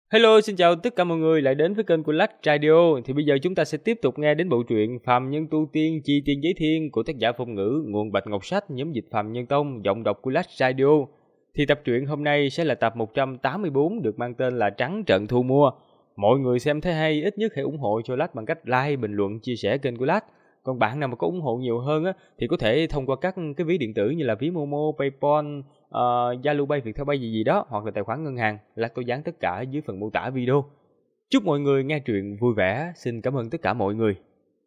Hello, xin chào tất cả mọi người lại đến với kênh của Lách Radio. Thì bây giờ chúng ta sẽ tiếp tục nghe đến bộ truyện Phàm Nhân Tu Tiên Chi Tiên Giới Thiên của tác giả Phong Ngữ, nguồn Bạch Ngọc Sách, nhóm dịch Phàm Nhân Tông, giọng đọc của Lách Radio. Thì tập truyện hôm nay sẽ là tập 184 được mang tên là Trắng Trận Thu Mua. Mọi người xem thấy hay ít nhất hãy ủng hộ cho Lách bằng cách like, bình luận, chia sẻ kênh của Lách. Còn bạn nào mà có ủng hộ nhiều hơn á thì có thể thông qua các cái ví điện tử như là ví Momo, PayPal, Zalo Pay, Viettel Pay gì đó, hoặc là tài khoản ngân hàng, là tôi dán tất cả dưới phần mô tả video. Chúc mọi người nghe truyện vui vẻ. Xin cảm ơn tất cả mọi người.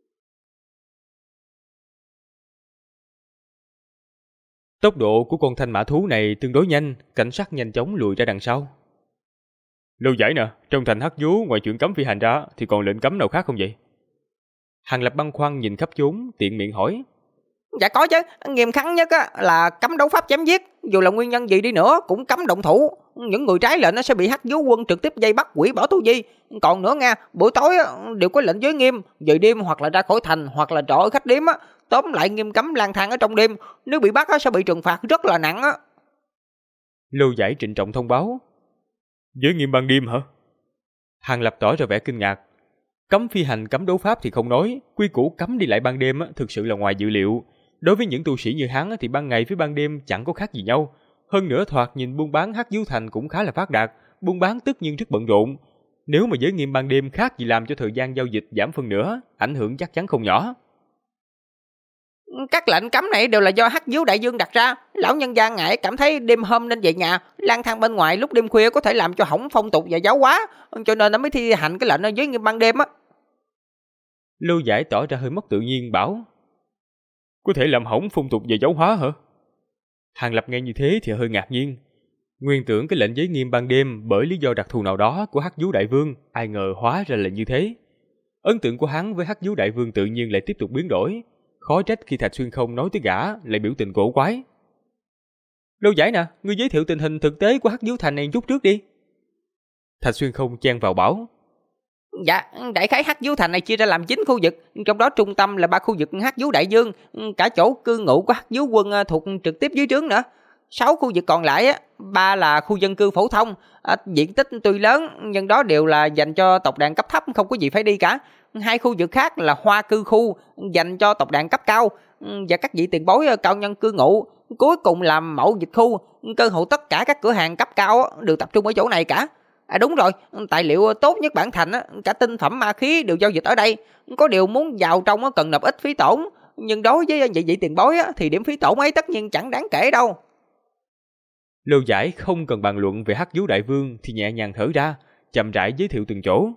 Tốc độ của con thanh mã thú này tương đối nhanh, cảnh sát nhanh chóng lùi ra đằng sau. Lâu giải nè, trong thành Hắc Vú ngoài chuyện cấm phi hành ra thì còn lệnh cấm nào khác không vậy? Hàng Lập băn khoăn nhìn khắp chốn, tiện miệng hỏi. Dạ có chứ, nghiêm khắc nhất á là cấm đấu pháp chém giết, dù là nguyên nhân gì đi nữa cũng cấm động thủ. Những người trái lệnh nó sẽ bị Hắc Vú quân trực tiếp vây bắt, hủy bỏ tu vi. Còn nữa nha, buổi tối đều có lệnh giới nghiêm, về đêm hoặc là ra khỏi thành hoặc là trọ ở khách điếm á, tóm lại nghiêm cấm lang thang ở trong đêm, nếu bị bắt á sẽ bị trừng phạt rất là nặng á. Lâu giải trịnh trọng thông báo. Giới nghiêm ban đêm hả? Hàng Lập tỏ ra vẻ kinh ngạc. Cấm phi hành, cấm đấu pháp thì không nói, quy củ cấm đi lại ban đêm thực sự là ngoài dự liệu. Đối với những tu sĩ như hắn thì ban ngày với ban đêm chẳng có khác gì nhau. Hơn nữa thoạt nhìn buôn bán Hắc Vú Thành cũng khá là phát đạt, buôn bán tất nhiên rất bận rộn. Nếu mà giới nghiêm ban đêm khác gì làm cho thời gian giao dịch giảm phân nửa, ảnh hưởng chắc chắn không nhỏ. Các lệnh cấm này đều là do Hắc Vú Đại Dương đặt ra. Lão nhân gia ngại cảm thấy đêm hôm nên về nhà, lang thang bên ngoài lúc đêm khuya có thể làm cho hỏng phong tục và giáo hóa, cho nên nó mới thi hành cái lệnh giới nghiêm ban đêm á. Lưu Giải tỏ ra hơi mất tự nhiên bảo. Có thể làm hỏng phong tục và giáo hóa hả? Hàng Lập nghe như thế thì hơi ngạc nhiên. Nguyên tưởng cái lệnh giới nghiêm ban đêm bởi lý do đặc thù nào đó của Hắc Vú Đại Vương, ai ngờ hóa ra là như thế. Ấn tượng của hắn với Hắc Vú Đại Vương tự nhiên lại tiếp tục biến đổi. Khó trách khi Thạch Xuyên Không nói tới gã lại biểu tình cổ quái. Lưu Giải nè, ngươi giới thiệu tình hình thực tế của Hắc Vú Thành này chút trước đi. Thạch Xuyên Không chen vào bảo. Dạ, đại khái Hắc Vú Thành này chia ra làm 9 khu vực, trong đó trung tâm là 3 khu vực Hắc Vú Đại Dương, cả chỗ cư ngụ của Hắc Vú quân thuộc trực tiếp dưới trướng nữa. 6 khu vực còn lại 3 là khu dân cư phổ thông, diện tích tuy lớn nhưng đó đều là dành cho tộc đàn cấp thấp, không có gì phải đi cả. 2 khu vực khác là hoa cư khu, dành cho tộc đàn cấp cao và các vị tiền bối cao nhân cư ngụ. Cuối cùng là mậu dịch khu, cơ hội tất cả các cửa hàng cấp cao đều tập trung ở chỗ này cả. Đúng rồi, tài liệu tốt nhất bản thành cả tinh phẩm ma khí đều giao dịch ở đây. Có điều muốn vào trong cần nộp ít phí tổn, nhưng đối với vị tiền bối thì điểm phí tổn ấy tất nhiên chẳng đáng kể đâu. Lưu Giải không cần bàn luận về Hắc Vú Đại Vương thì nhẹ nhàng thở ra, chậm rãi giới thiệu từng chỗ.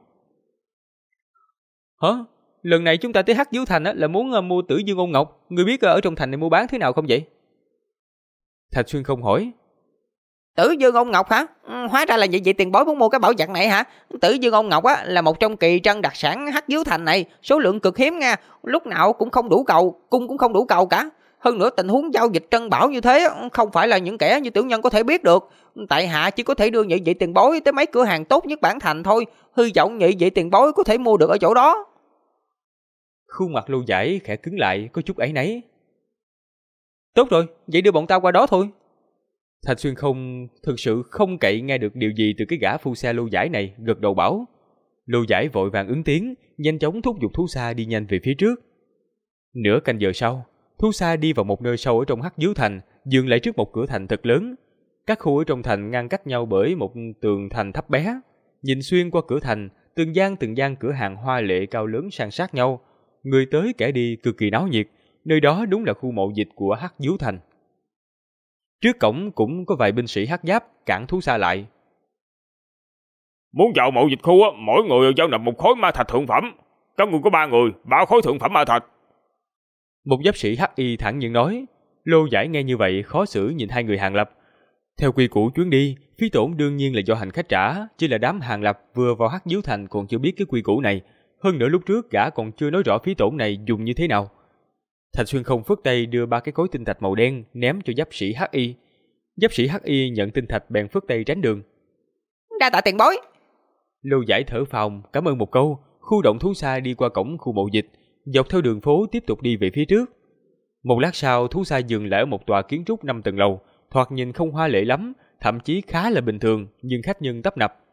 Hả? Lần này chúng ta tới Hắc Vú Thành là muốn mua Tử Dương Ôn Ngọc, ngươi biết ở trong thành này mua bán thế nào không vậy? Thạch Xuyên Không hỏi. Tử Dương Ôn Ngọc hả? Hóa ra là vậy tiền bối muốn mua cái bảo vật này hả? Tử Dương Ôn Ngọc là một trong kỳ trân đặc sản Hắc Vú Thành này, số lượng cực hiếm nha, lúc nào cũng không đủ cầu, cung cũng không đủ cầu cả. Hơn nữa tình huống giao dịch trân bảo như thế không phải là những kẻ như tiểu nhân có thể biết được. Tại hạ chỉ có thể đưa nhị vị tiền bối tới mấy cửa hàng tốt nhất bản thành thôi, hy vọng nhị vị tiền bối có thể mua được ở chỗ đó. Khuôn mặt Lưu Giải khẽ cứng lại, có chút áy náy. Tốt rồi, vậy đưa bọn tao qua đó thôi. Thạch Xuyên Không thực sự không cậy nghe được điều gì từ cái gã phu xe Lưu Giải này, gật đầu bảo. Lưu Giải vội vàng ứng tiếng, nhanh chóng thúc giục thú xa đi nhanh về phía trước. Nửa canh giờ sau, thú xa đi vào một nơi sâu ở trong Hắc Vú Thành, dừng lại trước một cửa thành thật lớn. Các khu ở trong thành ngăn cách nhau bởi một tường thành thấp bé. Nhìn xuyên qua cửa thành, từng gian cửa hàng hoa lệ cao lớn san sát nhau. Người tới kẻ đi cực kỳ náo nhiệt, nơi đó đúng là khu mậu dịch của Hắc Vú Thành. Trước cổng cũng có vài binh sĩ hắc giáp cản thú xa lại. Muốn vào mậu dịch khu mỗi người giao nộp một khối ma thạch thượng phẩm. Các người có 3 người, 3 khối thượng phẩm ma thạch. Một giáp sĩ hắc y thẳng nhiên nói. Lô Giải nghe như vậy khó xử nhìn hai người Hàng Lập. Theo quy củ chuyến đi, phí tổn đương nhiên là do hành khách trả, chỉ là đám Hàng Lập vừa vào Hắc Vú Thành còn chưa biết cái quy củ này. Hơn nữa lúc trước gã còn chưa nói rõ phí tổn này dùng như thế nào. Thạch Xuyên Không phất tay đưa 3 cái khối tinh thạch màu đen ném cho giáp sĩ hắc y. Giáp sĩ hắc y nhận tinh thạch bèn phất tay tránh đường. Đa tạ tiền bối. Lưu Giải thở phào cảm ơn một câu, khu động thú xa đi qua cổng khu mậu dịch, dọc theo đường phố tiếp tục đi về phía trước. Một lát sau, thú xa dừng lại ở một tòa kiến trúc 5 tầng lầu, thoạt nhìn không hoa lệ lắm, thậm chí khá là bình thường, nhưng khách nhân tấp nập.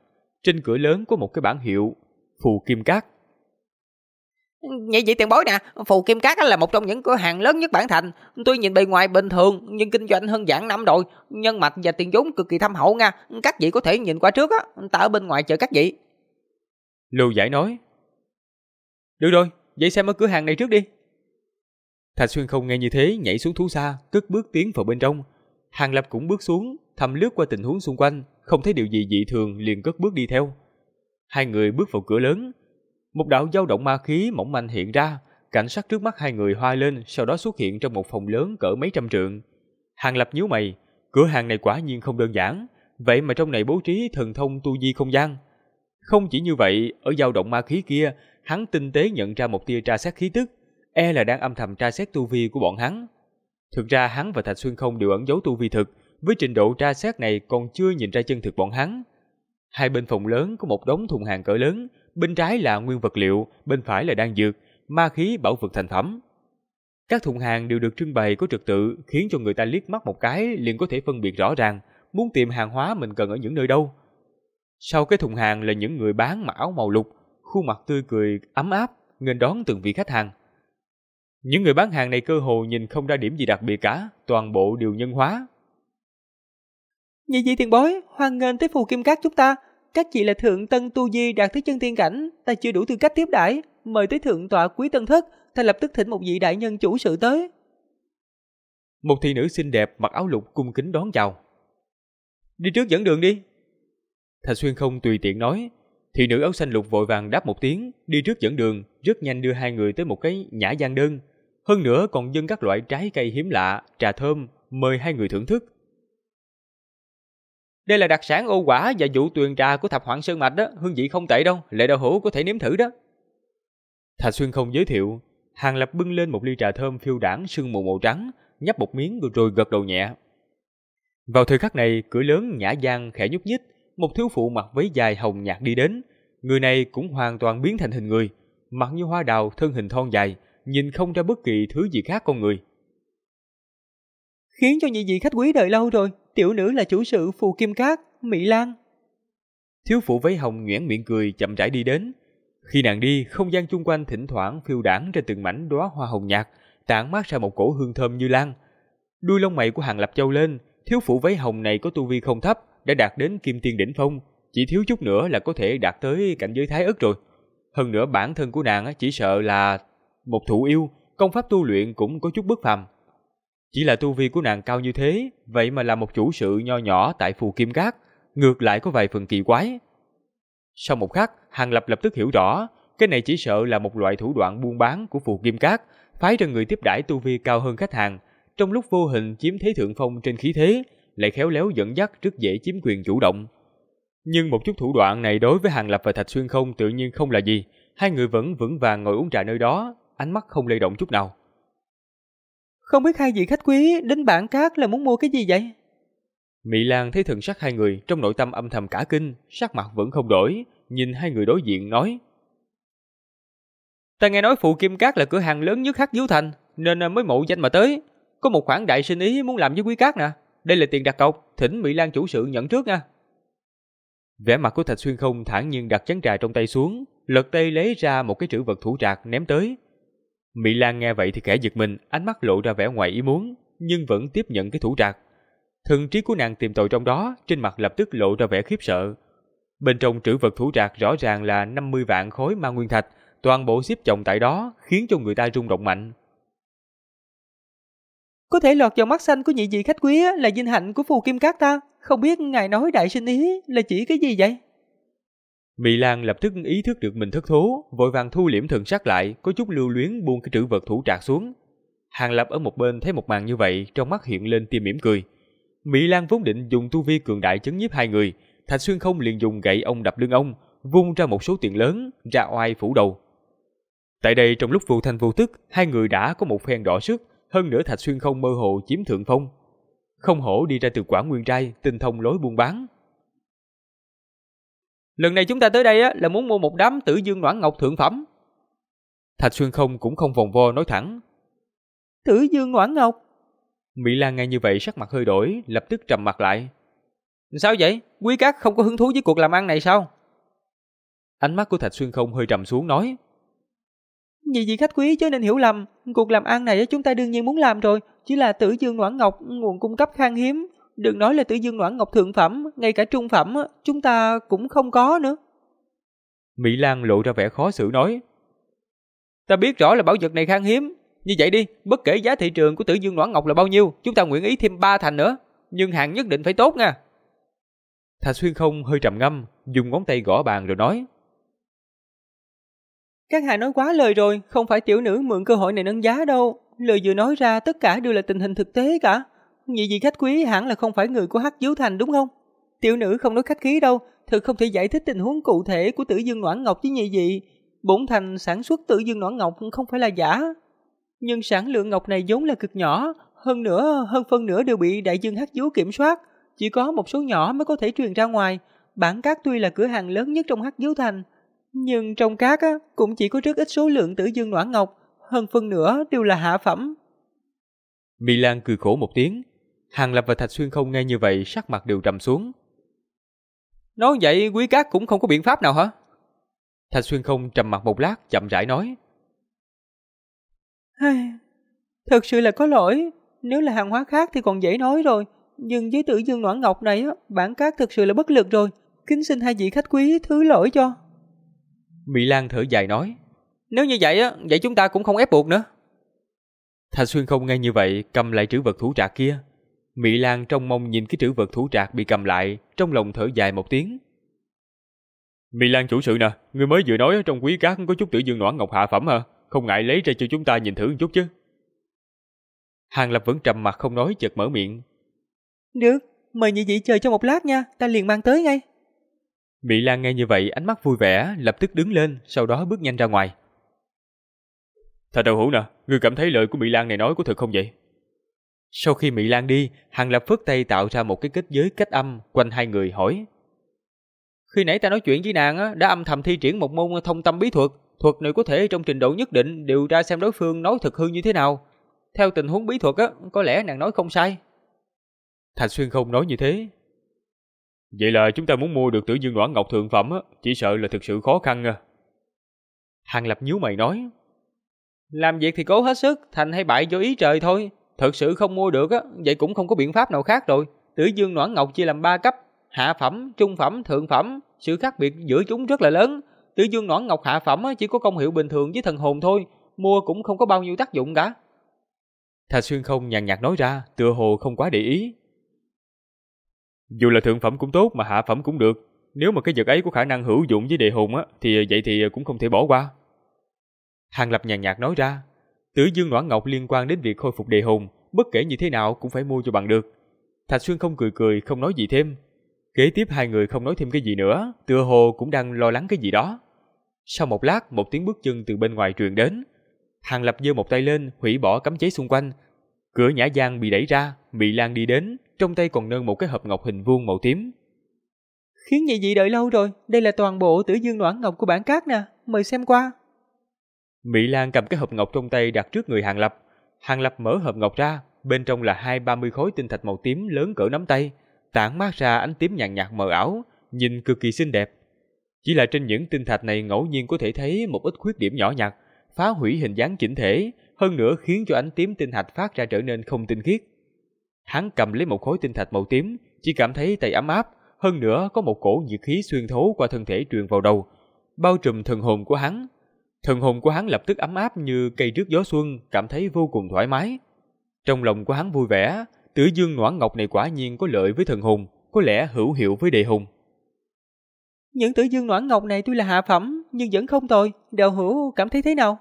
Trên cửa lớn có một cái bảng hiệu Phù Kim Các. Vậy tiền bối nè, Phù Kim Các là một trong những cửa hàng lớn nhất Bản Thành. Tuy nhìn bề ngoài bình thường nhưng kinh doanh hơn vạn năm rồi, nhân mạch và tiền vốn cực kỳ thâm hậu nha. Các vị có thể nhìn qua trước á, ta ở bên ngoài chờ các vị. Lưu Giải nói. Được rồi, vậy xem ở cửa hàng này trước đi. Thạch Xuyên Không nghe như thế, nhảy xuống thú xa, cất bước tiến vào bên trong. Hàng Lập cũng bước xuống, thầm lướt qua tình huống xung quanh, không thấy điều gì dị thường liền cất bước đi theo. Hai người bước vào cửa lớn, một đạo dao động ma khí mỏng manh hiện ra, cảnh sắc trước mắt hai người hoa lên, sau đó xuất hiện trong một phòng lớn cỡ mấy trăm trượng. Hàng Lập nhíu mày, cửa hàng này quả nhiên không đơn giản, vậy mà trong này bố trí thần thông tu di không gian. Không chỉ như vậy, ở dao động ma khí kia, hắn tinh tế nhận ra một tia tra xét khí tức, e là đang âm thầm tra xét tu vi của bọn hắn. Thực ra hắn và Thạch Xuyên Không đều ẩn giấu tu vi thực, với trình độ tra xét này còn chưa nhìn ra chân thực bọn hắn. Hai bên phòng lớn có một đống thùng hàng cỡ lớn, bên trái là nguyên vật liệu, bên phải là đan dược, ma khí bảo vật thành phẩm. Các thùng hàng đều được trưng bày có trật tự, khiến cho người ta liếc mắt một cái liền có thể phân biệt rõ ràng muốn tìm hàng hóa mình cần ở những nơi đâu. Sau cái thùng hàng là những người bán mặc áo màu lục, khuôn mặt tươi cười ấm áp, nghênh đón từng vị khách hàng. Những người bán hàng này cơ hồ nhìn không ra điểm gì đặc biệt cả, toàn bộ đều nhân hóa. Nhị vị tiền bối, hoan nghênh tới Phù Kim Các chúng ta. Các vị là thượng tân tu di đạt tới chân tiên cảnh, ta chưa đủ tư cách tiếp đãi, mời tới thượng tọa quý tân thất, ta lập tức thỉnh một vị đại nhân chủ sự tới. Một thị nữ xinh đẹp mặc áo lục cung kính đón chào. Đi trước dẫn đường đi. Thạch Xuyên Không tùy tiện nói. Thị nữ áo xanh lục vội vàng đáp một tiếng, đi trước dẫn đường, rất nhanh đưa hai người tới một cái nhã gian đơn. Hơn nữa còn dâng các loại trái cây hiếm lạ, trà thơm, mời hai người thưởng thức. Đây là đặc sản ô quả và vụ tuyền trà của Thập Hoạn Sơn Mạch đó, hương vị không tệ đâu, Lệ Đạo Hữu có thể nếm thử đó. Thạch Xuyên Không giới thiệu. Hàng Lập bưng lên một ly trà thơm phiêu đãng sương mù màu trắng, nhấp một miếng rồi gật đầu nhẹ. Vào thời khắc này, cửa lớn nhã gian khẽ nhúc nhích, một thiếu phụ mặc váy dài hồng nhạt đi đến. Người này cũng hoàn toàn biến thành hình người, mặt như hoa đào, thân hình thon dài, nhìn không ra bất kỳ thứ gì khác con người. Khiến cho nhị vị khách quý đợi lâu rồi, tiểu nữ là chủ sự Phù Kim Các, Mỹ Lan. Thiếu phụ váy hồng nhoẻn miệng cười chậm rãi đi đến. Khi nàng đi, không gian chung quanh thỉnh thoảng phiêu đãng ra từng mảnh đóa hoa hồng nhạt, tản mát ra một cổ hương thơm như lan. Đuôi lông mày của Hàng Lập chau lên, thiếu phụ váy hồng này có tu vi không thấp, đã đạt đến kim tiên đỉnh phong, chỉ thiếu chút nữa là có thể đạt tới cảnh giới thái ất rồi. Hơn nữa bản thân của nàng chỉ sợ là một thụ yêu, công pháp tu luyện cũng có chút bất phàm. Chỉ là tu vi của nàng cao như thế, vậy mà là một chủ sự nho nhỏ tại Phù Kim Các, ngược lại có vài phần kỳ quái. Sau một khắc, Hàng Lập lập tức hiểu rõ, cái này chỉ sợ là một loại thủ đoạn buôn bán của Phù Kim Các, phái ra người tiếp đãi tu vi cao hơn khách hàng, trong lúc vô hình chiếm thế thượng phong trên khí thế, lại khéo léo dẫn dắt rất dễ chiếm quyền chủ động. Nhưng một chút thủ đoạn này đối với Hàng Lập và Thạch Xuyên Không tự nhiên không là gì, hai người vẫn vững vàng ngồi uống trà nơi đó, ánh mắt không lay động chút nào. Không biết hai vị khách quý đến Bản Các là muốn mua cái gì vậy? Mỹ Lan thấy thần sắc hai người, trong nội tâm âm thầm cả kinh, sắc mặt vẫn không đổi, nhìn hai người đối diện nói: Ta nghe nói Phù Kim Các là cửa hàng lớn nhất Hắc Vũ Thành, nên mới mộ danh mà tới. Có một khoản đại sinh ý muốn làm với quý các nè. Đây là tiền đặt cọc, thỉnh Mỹ Lan chủ sự nhận trước nha. Vẻ mặt của Thạch Xuyên Không thản nhiên đặt chén trà trong tay xuống, lật tay lấy ra một cái trữ vật thủ trạc ném tới. Mỹ Lan nghe vậy thì khẽ giật mình, ánh mắt lộ ra vẻ ngoài ý muốn, nhưng vẫn tiếp nhận cái thủ trạc. Thần trí của nàng tìm tòi trong đó, trên mặt lập tức lộ ra vẻ khiếp sợ. Bên trong trữ vật thủ trạc rõ ràng là 50 vạn khối ma nguyên thạch, toàn bộ xếp chồng tại đó, khiến cho người ta rung động mạnh. Có thể lọt vào mắt xanh của nhị vị khách quý là vinh hạnh của Phù Kim Các ta, không biết ngài nói đại sinh ý là chỉ cái gì vậy? Mỹ Lan lập tức ý thức được mình thất thố, vội vàng thu liễm thần sắc lại, có chút lưu luyến buông cái trữ vật thủ trạc xuống. Hàng Lập ở một bên thấy một màn như vậy, trong mắt hiện lên tia mỉm cười. Mỹ Lan vốn định dùng tu vi cường đại chấn nhiếp hai người, Thạch Xuyên Không liền dùng gậy ông đập lưng ông, vung ra một số tiền lớn, ra oai phủ đầu. Tại đây trong lúc vô thanh vô tức, hai người đã có một phen đọ sức, hơn nữa Thạch Xuyên Không mơ hồ chiếm thượng phong. Không hổ đi ra từ Quảng Nguyên trai, tinh thông lối buôn bán. Lần này chúng ta tới đây là muốn mua một đám Tử Dương Noãn Ngọc thượng phẩm. Thạch Xuyên Không cũng không vòng vo nói thẳng. Tử Dương Noãn Ngọc? Mỹ Lan nghe như vậy sắc mặt hơi đổi, lập tức trầm mặt lại. Sao vậy? Quý các không có hứng thú với cuộc làm ăn này sao? Ánh mắt của Thạch Xuyên Không hơi trầm xuống nói. Vì vị khách quý chớ nên hiểu lầm, cuộc làm ăn này chúng ta đương nhiên muốn làm rồi, chỉ là Tử Dương Noãn Ngọc nguồn cung cấp khan hiếm, đừng nói là Tử Dương Noãn Ngọc thượng phẩm, ngay cả trung phẩm chúng ta cũng không có nữa. Mỹ Lan lộ ra vẻ khó xử nói. Ta biết rõ là bảo vật này khan hiếm, như vậy đi, bất kể giá thị trường của Tử Dương Noãn Ngọc là bao nhiêu, chúng ta nguyện ý thêm 3 thành nữa, nhưng hàng nhất định phải tốt nha. Thạch Xuyên Không hơi trầm ngâm, dùng ngón tay gõ bàn rồi nói. Các hạ nói quá lời rồi, không phải tiểu nữ mượn cơ hội này nâng giá đâu. Lời vừa nói ra tất cả đều là tình hình thực tế cả. Nhị vị khách quý hẳn là không phải người của Hắc Diếu Thành đúng không? Tiểu nữ không nói khách khí đâu, thực không thể giải thích tình huống cụ thể của Tử Dương Noãn Ngọc với nhị vị. Bổn thành sản xuất Tử Dương Noãn Ngọc không phải là giả. Nhưng sản lượng ngọc này vốn là cực nhỏ, hơn phân nửa đều bị đại dương Hắc Diếu kiểm soát. Chỉ có một số nhỏ mới có thể truyền ra ngoài. Bản Cát tuy là cửa hàng lớn nhất trong Hắc Diếu Thành, nhưng trong cát cũng chỉ có rất ít số lượng Tử Dương Noãn Ngọc, hơn phân nửa đều là hạ phẩm. Mỹ Lan cười khổ một tiếng. Hàng Lập và Thạch Xuyên Không nghe như vậy sắc mặt đều trầm xuống. Nói vậy Quý Cát cũng không có biện pháp nào hả? Thạch Xuyên Không trầm mặt một lát chậm rãi nói. Thật sự là có lỗi, nếu là hàng hóa khác thì còn dễ nói rồi, nhưng với Tử Dương Noãn Ngọc này Bản Cát thực sự là bất lực rồi, kính xin hai vị khách quý thứ lỗi cho. Mỹ Lan thở dài nói. Nếu như vậy vậy chúng ta cũng không ép buộc nữa. Thạch Xuyên Không nghe như vậy cầm lại trữ vật thủ trạc kia. Mỹ Lan trông mong nhìn cái trữ vật thủ trạc bị cầm lại, trong lòng thở dài một tiếng. Mỹ Lan chủ sự nè, người mới vừa nói trong Quý Cát có chút Tử Dương Noãn Ngọc hạ phẩm hả? Không ngại lấy ra cho chúng ta nhìn thử một chút chứ. Hàng Lập vẫn trầm mặt không nói, chợt mở miệng. Được, mời nhị vị chờ cho một lát nha, ta liền mang tới ngay. Mỹ Lan nghe như vậy ánh mắt vui vẻ, lập tức đứng lên, sau đó bước nhanh ra ngoài. Thạch Đạo Hữu nè, ngươi cảm thấy lời của Mỹ Lan này nói có thật không vậy? Sau khi Mỹ Lan đi, Hàng Lập phất tay tạo ra một cái kết giới cách âm quanh hai người hỏi. Khi nãy ta nói chuyện với nàng đã âm thầm thi triển một môn thông tâm bí thuật. Thuật này có thể trong trình độ nhất định điều ra xem đối phương nói thật hư như thế nào. Theo tình huống bí thuật có lẽ nàng nói không sai. Thạch Xuyên Không nói như thế. Vậy là chúng ta muốn mua được Tử Dương Noãn Ngọc thượng phẩm chỉ sợ là thực sự khó khăn à. Hàng Lập nhíu mày nói. Làm việc thì cố hết sức, thành hay bại do ý trời thôi. Thật sự không mua được vậy cũng không có biện pháp nào khác rồi. Tử Dương Noãn Ngọc chia làm 3 cấp, hạ phẩm, trung phẩm, thượng phẩm. Sự khác biệt giữa chúng rất là lớn. Tử Dương Noãn Ngọc hạ phẩm chỉ có công hiệu bình thường với thần hồn thôi, mua cũng không có bao nhiêu tác dụng cả. Thạch Xuyên Không nhàn nhạt nói ra, tựa hồ không quá để ý. Dù là thượng phẩm cũng tốt mà hạ phẩm cũng được. Nếu mà cái vật ấy có khả năng hữu dụng với đề hồn thì vậy thì cũng không thể bỏ qua. Hàng Lập nhàn nhạt nói ra. Tử Dương Noãn Ngọc liên quan đến việc khôi phục đề hồn, bất kể như thế nào cũng phải mua cho bằng được. Thạch Xuyên Không cười cười không nói gì thêm. Kế tiếp hai người không nói thêm cái gì nữa, tựa hồ cũng đang lo lắng cái gì đó. Sau một lát, một tiếng bước chân từ bên ngoài truyền đến. Hàng Lập giơ một tay lên, hủy bỏ cấm chế xung quanh. Cửa nhã gian bị đẩy ra, Mỹ Lan đi đến, trong tay còn nâng một cái hộp ngọc hình vuông màu tím. Khiến nhị vị đợi lâu rồi, đây là toàn bộ Tử Dương Noãn Ngọc của Bản Cát nè, mời xem qua. Mỹ Lan cầm cái hộp ngọc trong tay đặt trước người Hàng Lập. Hàng Lập mở hộp ngọc ra, bên trong là 20-30 khối tinh thạch màu tím lớn cỡ nắm tay, tản mát ra ánh tím nhàn nhạt mờ ảo, nhìn cực kỳ xinh đẹp. Chỉ là trên những tinh thạch này ngẫu nhiên có thể thấy một ít khuyết điểm nhỏ nhặt, phá hủy hình dáng chỉnh thể, hơn nữa khiến cho ánh tím tinh thạch phát ra trở nên không tinh khiết. Hắn cầm lấy một khối tinh thạch màu tím, chỉ cảm thấy tay ấm áp, hơn nữa có một cổ nhiệt khí xuyên thấu qua thân thể truyền vào đầu, bao trùm thần hồn của hắn. Thần hồn của hắn lập tức ấm áp như cây rước gió xuân, cảm thấy vô cùng thoải mái. Trong lòng của hắn vui vẻ, Tử Dương Noãn Ngọc này quả nhiên có lợi với thần hồn, có lẽ hữu hiệu với đề hồn. Những Tử Dương Noãn Ngọc này tuy là hạ phẩm, nhưng vẫn không tồi, đạo hữu cảm thấy thế nào?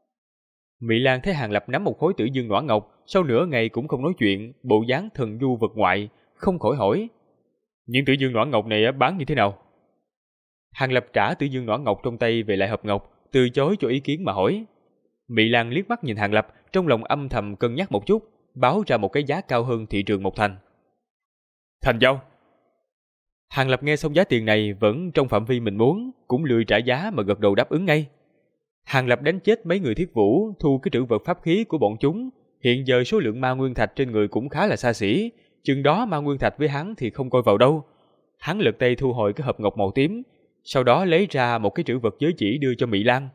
Mỹ Lan thấy Hàng Lập nắm một khối Tử Dương Noãn Ngọc, sau nửa ngày cũng không nói chuyện, bộ dáng thần du vật ngoại, không khỏi hỏi. Những Tử Dương Noãn Ngọc này bán như thế nào? Hàng Lập trả Tử Dương Noãn Ngọc trong tay về lại hộp ngọc, từ chối cho ý kiến mà hỏi. Mỹ Lan liếc mắt nhìn Hàng Lập, trong lòng âm thầm cân nhắc một chút, báo ra một cái giá cao hơn thị trường một thành. Thành giao. Hàng Lập nghe xong giá tiền này vẫn trong phạm vi mình muốn, cũng lười trả giá mà gật đầu đáp ứng ngay. Hàng Lập đánh chết mấy người thiết vũ, thu cái trữ vật pháp khí của bọn chúng. Hiện giờ số lượng ma nguyên thạch trên người cũng khá là xa xỉ, chừng đó ma nguyên thạch với hắn thì không coi vào đâu. Hắn lật tay thu hồi cái hộp ngọc màu tím, sau đó lấy ra một cái trữ vật giới chỉ đưa cho Mỹ Lan.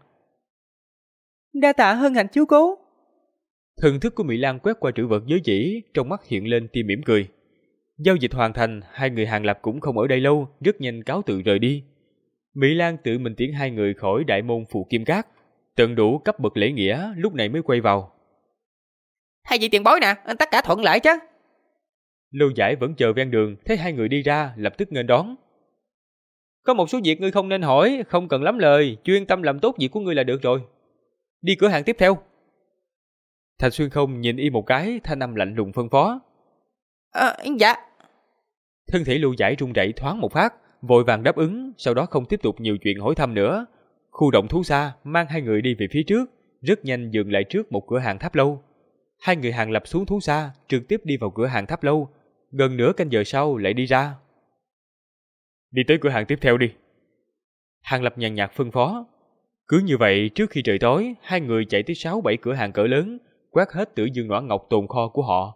Đa tạ hân hạnh chiếu cố. Thần thức của Mỹ Lan quét qua trữ vật giới chỉ, trong mắt hiện lên tia mỉm cười. Giao dịch hoàn thành, hai người Hàng Lập cũng không ở đây lâu, rất nhanh cáo từ rời đi. Mỹ Lan tự mình tiễn hai người khỏi đại môn Phù Kim Cát, tận đủ cấp bậc lễ nghĩa, lúc này mới quay vào. Hai vị tiền bối nè, tất cả thuận lợi chứ? Lưu Giải vẫn chờ ven đường, thấy hai người đi ra, lập tức nghênh đón. Có một số việc ngươi không nên hỏi, không cần lắm lời, chuyên tâm làm tốt việc của ngươi là được rồi. Đi cửa hàng tiếp theo. Thạch Xuyên Không nhìn y một cái, thanh âm lạnh lùng phân phó. Dạ. Thân thể Lưu Giải run rẩy thoáng một phát, vội vàng đáp ứng, sau đó không tiếp tục nhiều chuyện hỏi thăm nữa. Khu động thú xa mang hai người đi về phía trước, rất nhanh dừng lại trước một cửa hàng tháp lâu. Hai người Hàng Lập xuống thú xa, trực tiếp đi vào cửa hàng tháp lâu, gần nửa canh giờ sau lại đi ra. Đi tới cửa hàng tiếp theo đi. Hàng Lập nhàn nhạt phân phó. Cứ như vậy, trước khi trời tối, hai người chạy tới 6-7 cửa hàng cỡ lớn, quét hết Tử Dương Noãn Ngọc tồn kho của họ.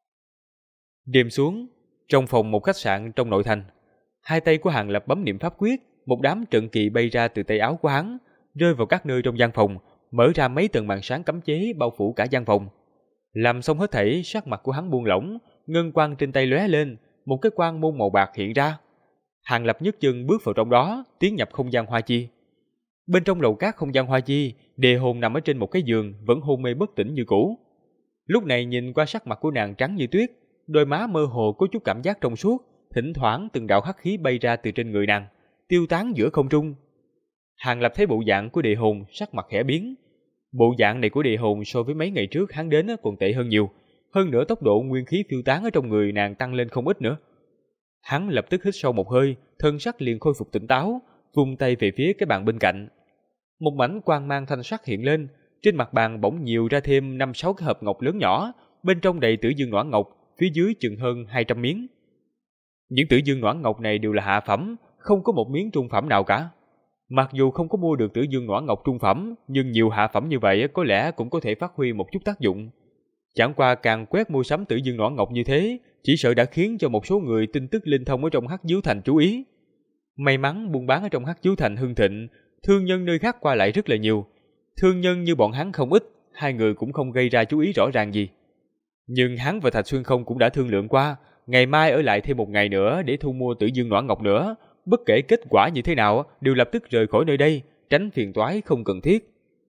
Đêm xuống, trong phòng một khách sạn trong nội thành, hai tay của Hàng Lập bấm niệm pháp quyết, một đám trận kỳ bay ra từ tay áo của hắn, rơi vào các nơi trong gian phòng, mở ra mấy tầng màn sáng cấm chế bao phủ cả gian phòng. Làm xong hết thảy, sắc mặt của hắn buông lỏng, ngân quang trên tay lóe lên, một cái quang môn màu bạc hiện ra. Hàng Lập nhấc chân bước vào trong đó, tiến nhập không gian hoa chi. Bên trong lầu cát không gian hoa chi, Đề Hồn nằm ở trên một cái giường, vẫn hôn mê bất tỉnh như cũ. Lúc này nhìn qua sắc mặt của nàng trắng như tuyết, đôi má mơ hồ có chút cảm giác trong suốt, thỉnh thoảng từng đạo hắc khí bay ra từ trên người nàng, tiêu tán giữa không trung. Hàng Lập thấy bộ dạng của Đề Hồn, sắc mặt khẽ biến. Bộ dạng này của Đề Hồn so với mấy ngày trước hắn đến còn tệ hơn nhiều, hơn nữa tốc độ nguyên khí phiêu tán ở trong người nàng tăng lên không ít nữa. Hắn lập tức hít sâu một hơi, thân sắc liền khôi phục tỉnh táo, vung tay về phía cái bàn bên cạnh. Một mảnh quang mang thanh sắc hiện lên, trên mặt bàn bỗng nhiều ra thêm 5-6 cái hộp ngọc lớn nhỏ, bên trong đầy Tử Dương Noãn Ngọc, phía dưới chừng hơn 200 miếng. Những Tử Dương Noãn Ngọc này đều là hạ phẩm, không có một miếng trung phẩm nào cả. Mặc dù không có mua được Tử Dương Noãn Ngọc trung phẩm, nhưng nhiều hạ phẩm như vậy có lẽ cũng có thể phát huy một chút tác dụng. Chẳng qua càng quét mua sắm Tử Dương Noãn Ngọc như thế, chỉ sợ đã khiến cho một số người tin tức linh thông ở trong Hắc Diếu Thành chú ý. May mắn buôn bán ở trong Hắc Diếu Thành hưng thịnh, thương nhân nơi khác qua lại rất là nhiều. Thương nhân như bọn hắn không ít, hai người cũng không gây ra chú ý rõ ràng gì. Nhưng hắn và Thạch Xuyên Không cũng đã thương lượng qua, ngày mai ở lại thêm một ngày nữa để thu mua Tử Dương Noãn Ngọc nữa. Bất kể kết quả như thế nào, đều lập tức rời khỏi nơi đây, tránh phiền toái không cần thiết.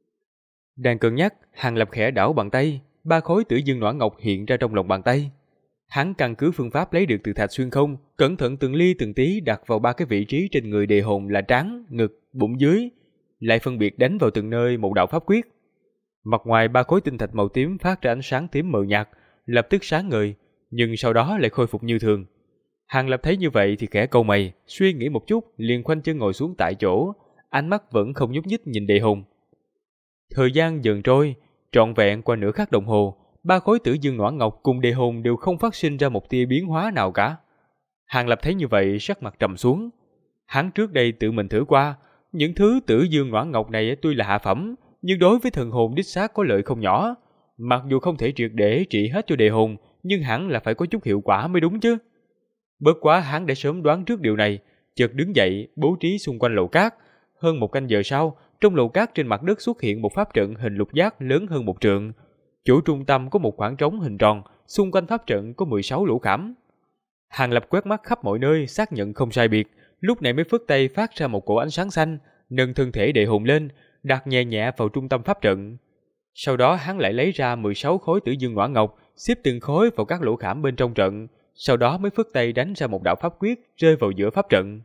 Đang cân nhắc, Hàng Lập khẽ đảo bàn tay, 3 khối Tử Dương Noãn Ngọc hiện ra trong lòng bàn tay. Hắn căn cứ phương pháp lấy được từ Thạch Xuyên Không, cẩn thận từng ly từng tí đặt vào 3 cái vị trí trên người Đề Hồn là trán, ngực, bụng dưới, lại phân biệt đánh vào từng nơi một đạo pháp quyết. Mặt ngoài 3 khối tinh thạch màu tím phát ra ánh sáng tím mờ nhạt, lập tức sáng ngời, nhưng sau đó lại khôi phục như thường. Hàng Lập thấy như vậy thì khẽ cau mày, suy nghĩ một chút, liền khoanh chân ngồi xuống tại chỗ, ánh mắt vẫn không nhúc nhích nhìn Đề Hồn. Thời gian dần trôi, trọn vẹn qua nửa khắc đồng hồ, 3 khối Tử Dương Noãn Ngọc cùng Đề Hồn đều không phát sinh ra một tia biến hóa nào cả. Hàng Lập thấy như vậy, sắc mặt trầm xuống. Hắn trước đây tự mình thử qua, những thứ Tử Dương Noãn Ngọc này tuy là hạ phẩm, nhưng đối với thần hồn đích xác có lợi không nhỏ. Mặc dù không thể triệt để trị hết cho Đề Hồn, nhưng hẳn là phải có chút hiệu quả mới đúng chứ. Bất quá hắn đã sớm đoán trước điều này, chợt đứng dậy, bố trí xung quanh lầu cát. Hơn một canh giờ sau, trong lầu cát trên mặt đất xuất hiện một pháp trận hình lục giác lớn hơn 1 trượng. Chỗ trung tâm có một khoảng trống hình tròn, xung quanh pháp trận có 16 lỗ khảm. Hàng Lập quét mắt khắp mọi nơi, xác nhận không sai biệt, lúc này mới phất tay phát ra một cổ ánh sáng xanh, nâng thân thể Đề Hồn lên, đặt nhẹ nhẹ vào trung tâm pháp trận. Sau đó hắn lại lấy ra 16 khối Tử Dương Noãn Ngọc, xếp từng khối vào các lỗ khảm bên trong trận, sau đó mới phất tay đánh ra một đạo pháp quyết rơi vào giữa pháp trận.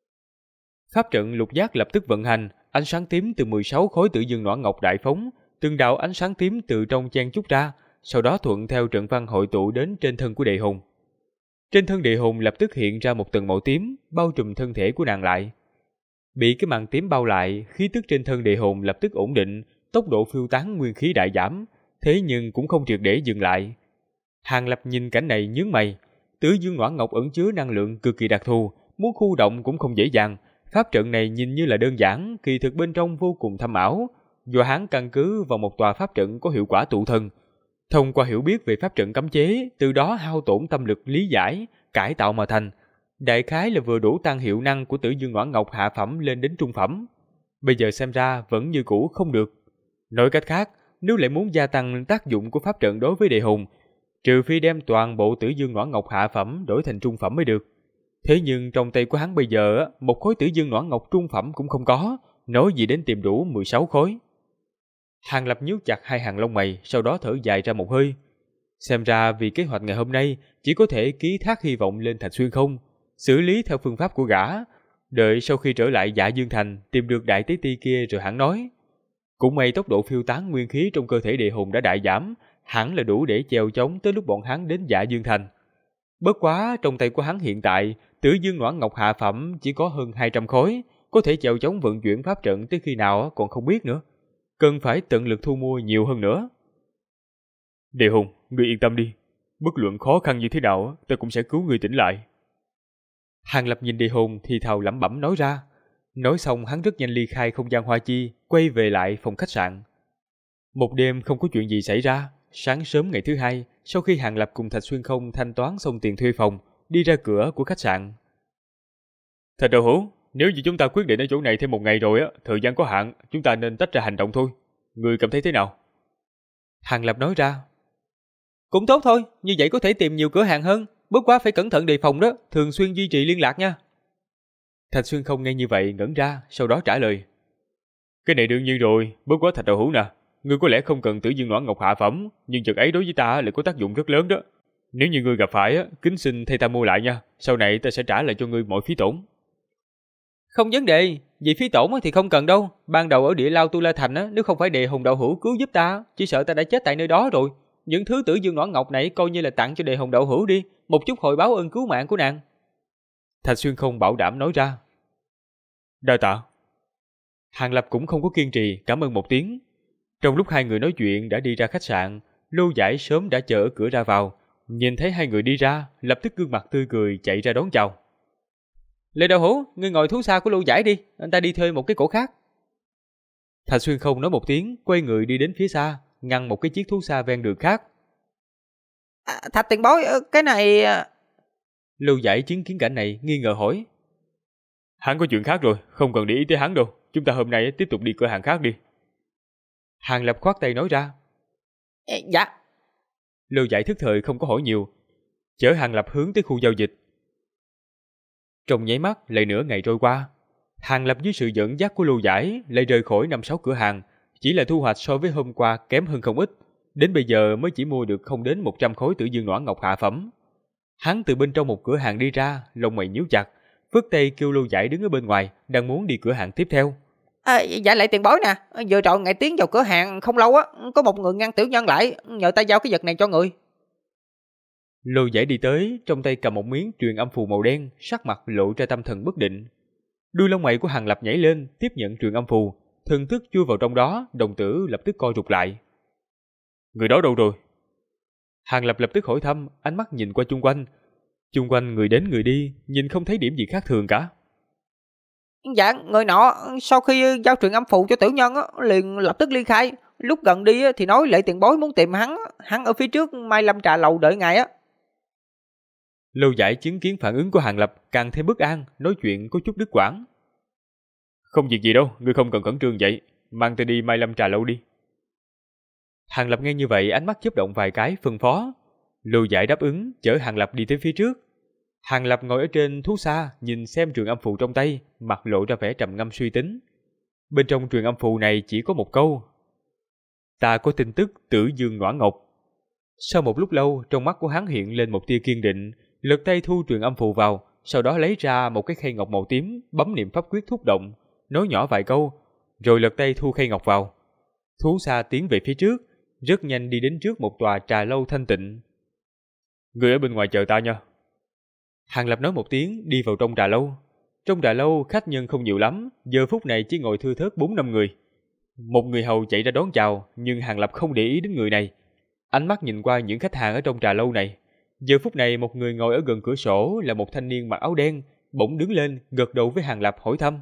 Pháp trận lục giác lập tức vận hành, ánh sáng tím từ 16 khối Tử Dương Noãn Ngọc đại phóng, từng đạo ánh sáng tím từ trong chen chúc ra, sau đó thuận theo trận văn hội tụ đến trên thân của Đề Hồn. Trên thân Đề Hồn lập tức hiện ra một tầng màu tím, bao trùm thân thể của nàng lại. Bị cái màn tím bao lại, khí tức trên thân Đề Hồn lập tức ổn định, tốc độ phiêu tán nguyên khí đại giảm, thế nhưng cũng không triệt để dừng lại. Hàng Lập nhìn cảnh này nhướng mày, Tử Dương Noãn Ngọc ẩn chứa năng lượng cực kỳ đặc thù, muốn khu động cũng không dễ dàng. Pháp trận này nhìn như là đơn giản, kỳ thực bên trong vô cùng thâm ảo. Do hắn căn cứ vào một tòa pháp trận có hiệu quả tụ thần, thông qua hiểu biết về pháp trận cấm chế, từ đó hao tổn tâm lực lý giải, cải tạo mà thành. Đại khái là vừa đủ tăng hiệu năng của Tử Dương Noãn Ngọc hạ phẩm lên đến trung phẩm. Bây giờ xem ra vẫn như cũ không được. Nói cách khác, nếu lại muốn gia tăng tác dụng của pháp trận đối với địa hùng, trừ phi đem toàn bộ Tử Dương Noãn Ngọc hạ phẩm đổi thành trung phẩm mới được. Thế nhưng trong tay của hắn bây giờ, một khối Tử Dương Noãn Ngọc trung phẩm cũng không có, nói gì đến tìm đủ 16 khối. Hàng Lập nhíu chặt hai hàng lông mày, sau đó thở dài ra một hơi. Xem ra vì kế hoạch ngày hôm nay chỉ có thể ký thác hy vọng lên Thạch Xuyên Không, xử lý theo phương pháp của gã, đợi sau khi trở lại Dạ Dương Thành tìm được đại tế ti kia rồi hẳn nói. Cũng may tốc độ phiêu tán nguyên khí trong cơ thể địa hùng đã đại giảm, hẳn là đủ để chèo chống tới lúc bọn hắn đến Dạ Dương Thành. Bất quá trong tay của hắn hiện tại, Tử Dương Noãn Ngọc hạ phẩm chỉ có hơn 200 khối, có thể chèo chống vận chuyển pháp trận tới khi nào còn không biết nữa. Cần phải tận lực thu mua nhiều hơn nữa. Địa hùng, ngươi yên tâm đi. Bất luận khó khăn như thế nào, ta cũng sẽ cứu ngươi tỉnh lại. Hàng Lập nhìn địa hùng thì thào lẩm bẩm nói ra. Nói xong hắn rất nhanh ly khai không gian hoa chi, quay về lại phòng khách sạn. Một đêm không có chuyện gì xảy ra. Sáng sớm ngày thứ hai, sau khi Hàng Lập cùng Thạch Xuyên Không thanh toán xong tiền thuê phòng, đi ra cửa của khách sạn. Thạch Đạo Hữu, nếu như chúng ta quyết định ở chỗ này thêm một ngày rồi, thời gian có hạn, chúng ta nên tách ra hành động thôi. Ngươi cảm thấy thế nào? Hàng Lập nói ra. Cũng tốt thôi, như vậy có thể tìm nhiều cửa hàng hơn, bất quá phải cẩn thận đề phòng đó, thường xuyên duy trì liên lạc nha. Thạch Xuyên Không nghe như vậy ngẩn ra, sau đó trả lời. Cái này đương nhiên rồi, bất quá Thạch Đạo Hữu nè, ngươi có lẽ không cần Tử Dương Noãn Ngọc hạ phẩm, nhưng vật ấy đối với ta lại có tác dụng rất lớn đó. Nếu như ngươi gặp phải, kính xin thay ta mua lại nha, sau này ta sẽ trả lại cho ngươi mọi phí tổn. Không vấn đề, vì phí tổn thì không cần đâu. Ban đầu ở địa lao Tu La Thành, nếu không phải địa hùng đạo hữu cứu giúp ta, chỉ sợ ta đã chết tại nơi đó rồi. Những thứ Tử Dương Noãn Ngọc này coi như là tặng cho địa hùng đạo hữu đi, một chút hồi báo ơn cứu mạng của nàng. Thạch Xuyên Không bảo đảm nói ra. Đa tạ. Hàng Lập cũng không có kiên trì, cảm ơn một tiếng. Trong lúc hai người nói chuyện đã đi ra khách sạn, Lô Giải sớm đã chờ ở cửa ra vào, nhìn thấy hai người đi ra, lập tức gương mặt tươi cười chạy ra đón chào. Lê Đạo Hữu, ngươi ngồi thú xa của Lô Giải đi, anh ta đi thuê một cái cổ khác. Thạch Xuyên Không nói một tiếng, quay người đi đến phía xa, ngăn một cái chiếc thú xa ven đường khác. Thạch tiền bối, cái này... Lô Giải chứng kiến cảnh này, nghi ngờ hỏi. Hắn có chuyện khác rồi, không cần để ý tới hắn đâu, chúng ta hôm nay tiếp tục đi cửa hàng khác đi. Hàng Lập khoát tay nói ra. Dạ. Lô Giải thức thời không có hỏi nhiều, chở Hàng Lập hướng tới khu giao dịch. Trong nháy mắt lại nửa ngày trôi qua, Hàng Lập dưới sự dẫn dắt của Lô Giải lại rời khỏi 5-6 cửa hàng, chỉ là thu hoạch so với hôm qua kém hơn không ít, đến bây giờ mới chỉ mua được không đến 100 khối Tử Dương Noãn Ngọc hạ phẩm. Hắn từ bên trong một cửa hàng đi ra, lông mày nhíu chặt, phất tay kêu Lô Giải đứng ở bên ngoài, đang muốn đi cửa hàng tiếp theo. Dạ lại tiền bối nè, vừa rồi ngài tiến vào cửa hàng không lâu có một người ngăn tiểu nhân lại, nhờ ta giao cái vật này cho người. Lô Giải đi tới, trong tay cầm một miếng truyền âm phù màu đen, sắc mặt lộ ra tâm thần bất định. Đuôi lông mày của Hàng Lập nhảy lên, tiếp nhận truyền âm phù, thần thức chui vào trong đó, đồng tử lập tức co rụt lại. Người đó đâu rồi? Hàng Lập lập tức hỏi thăm, ánh mắt nhìn qua chung quanh. Chung quanh người đến người đi, nhìn không thấy điểm gì khác thường cả. Dạ, người nọ sau khi giao truyền âm phù cho tiểu nhân liền lập tức ly khai. Lúc gần đi thì nói Lệ tiền bối muốn tìm hắn ở phía trước Mai Lâm trà lầu đợi ngài á. Lâu Giải chứng kiến phản ứng của Hàng Lập càng thêm bất an, nói chuyện có chút đứt quãng. Không việc gì đâu, ngươi không cần khẩn trương vậy, mang ta đi Mai Lâm trà lầu đi. Hàng Lập nghe như vậy, ánh mắt chớp động vài cái phân phó. Lâu Giải đáp ứng, chở Hàng Lập đi tới phía trước. Hàng Lập ngồi ở trên thú xa, nhìn xem truyền âm phù trong tay, mặt lộ ra vẻ trầm ngâm suy tính. Bên trong truyền âm phù này chỉ có một câu: ta có tin tức Tử Dương Noãn Ngọc. Sau một lúc lâu, trong mắt của hắn hiện lên một tia kiên định, lật tay thu truyền âm phù vào, sau đó lấy ra một cái khay ngọc màu tím, bấm niệm pháp quyết thúc động, nói nhỏ vài câu, rồi lật tay thu khay ngọc vào. Thú xa tiến về phía trước, rất nhanh đi đến trước một tòa trà lâu thanh tịnh. Người ở bên ngoài chờ ta nha. Hàng Lập nói một tiếng, đi vào trong trà lâu. Trong trà lâu khách nhân không nhiều lắm, giờ phút này chỉ ngồi thưa thớt 4-5 người. Một người hầu chạy ra đón chào, nhưng Hàng Lập không để ý đến người này. Ánh mắt nhìn qua những khách hàng ở trong trà lâu này. Giờ phút này một người ngồi ở gần cửa sổ là một thanh niên mặc áo đen, bỗng đứng lên, gật đầu với Hàng Lập hỏi thăm.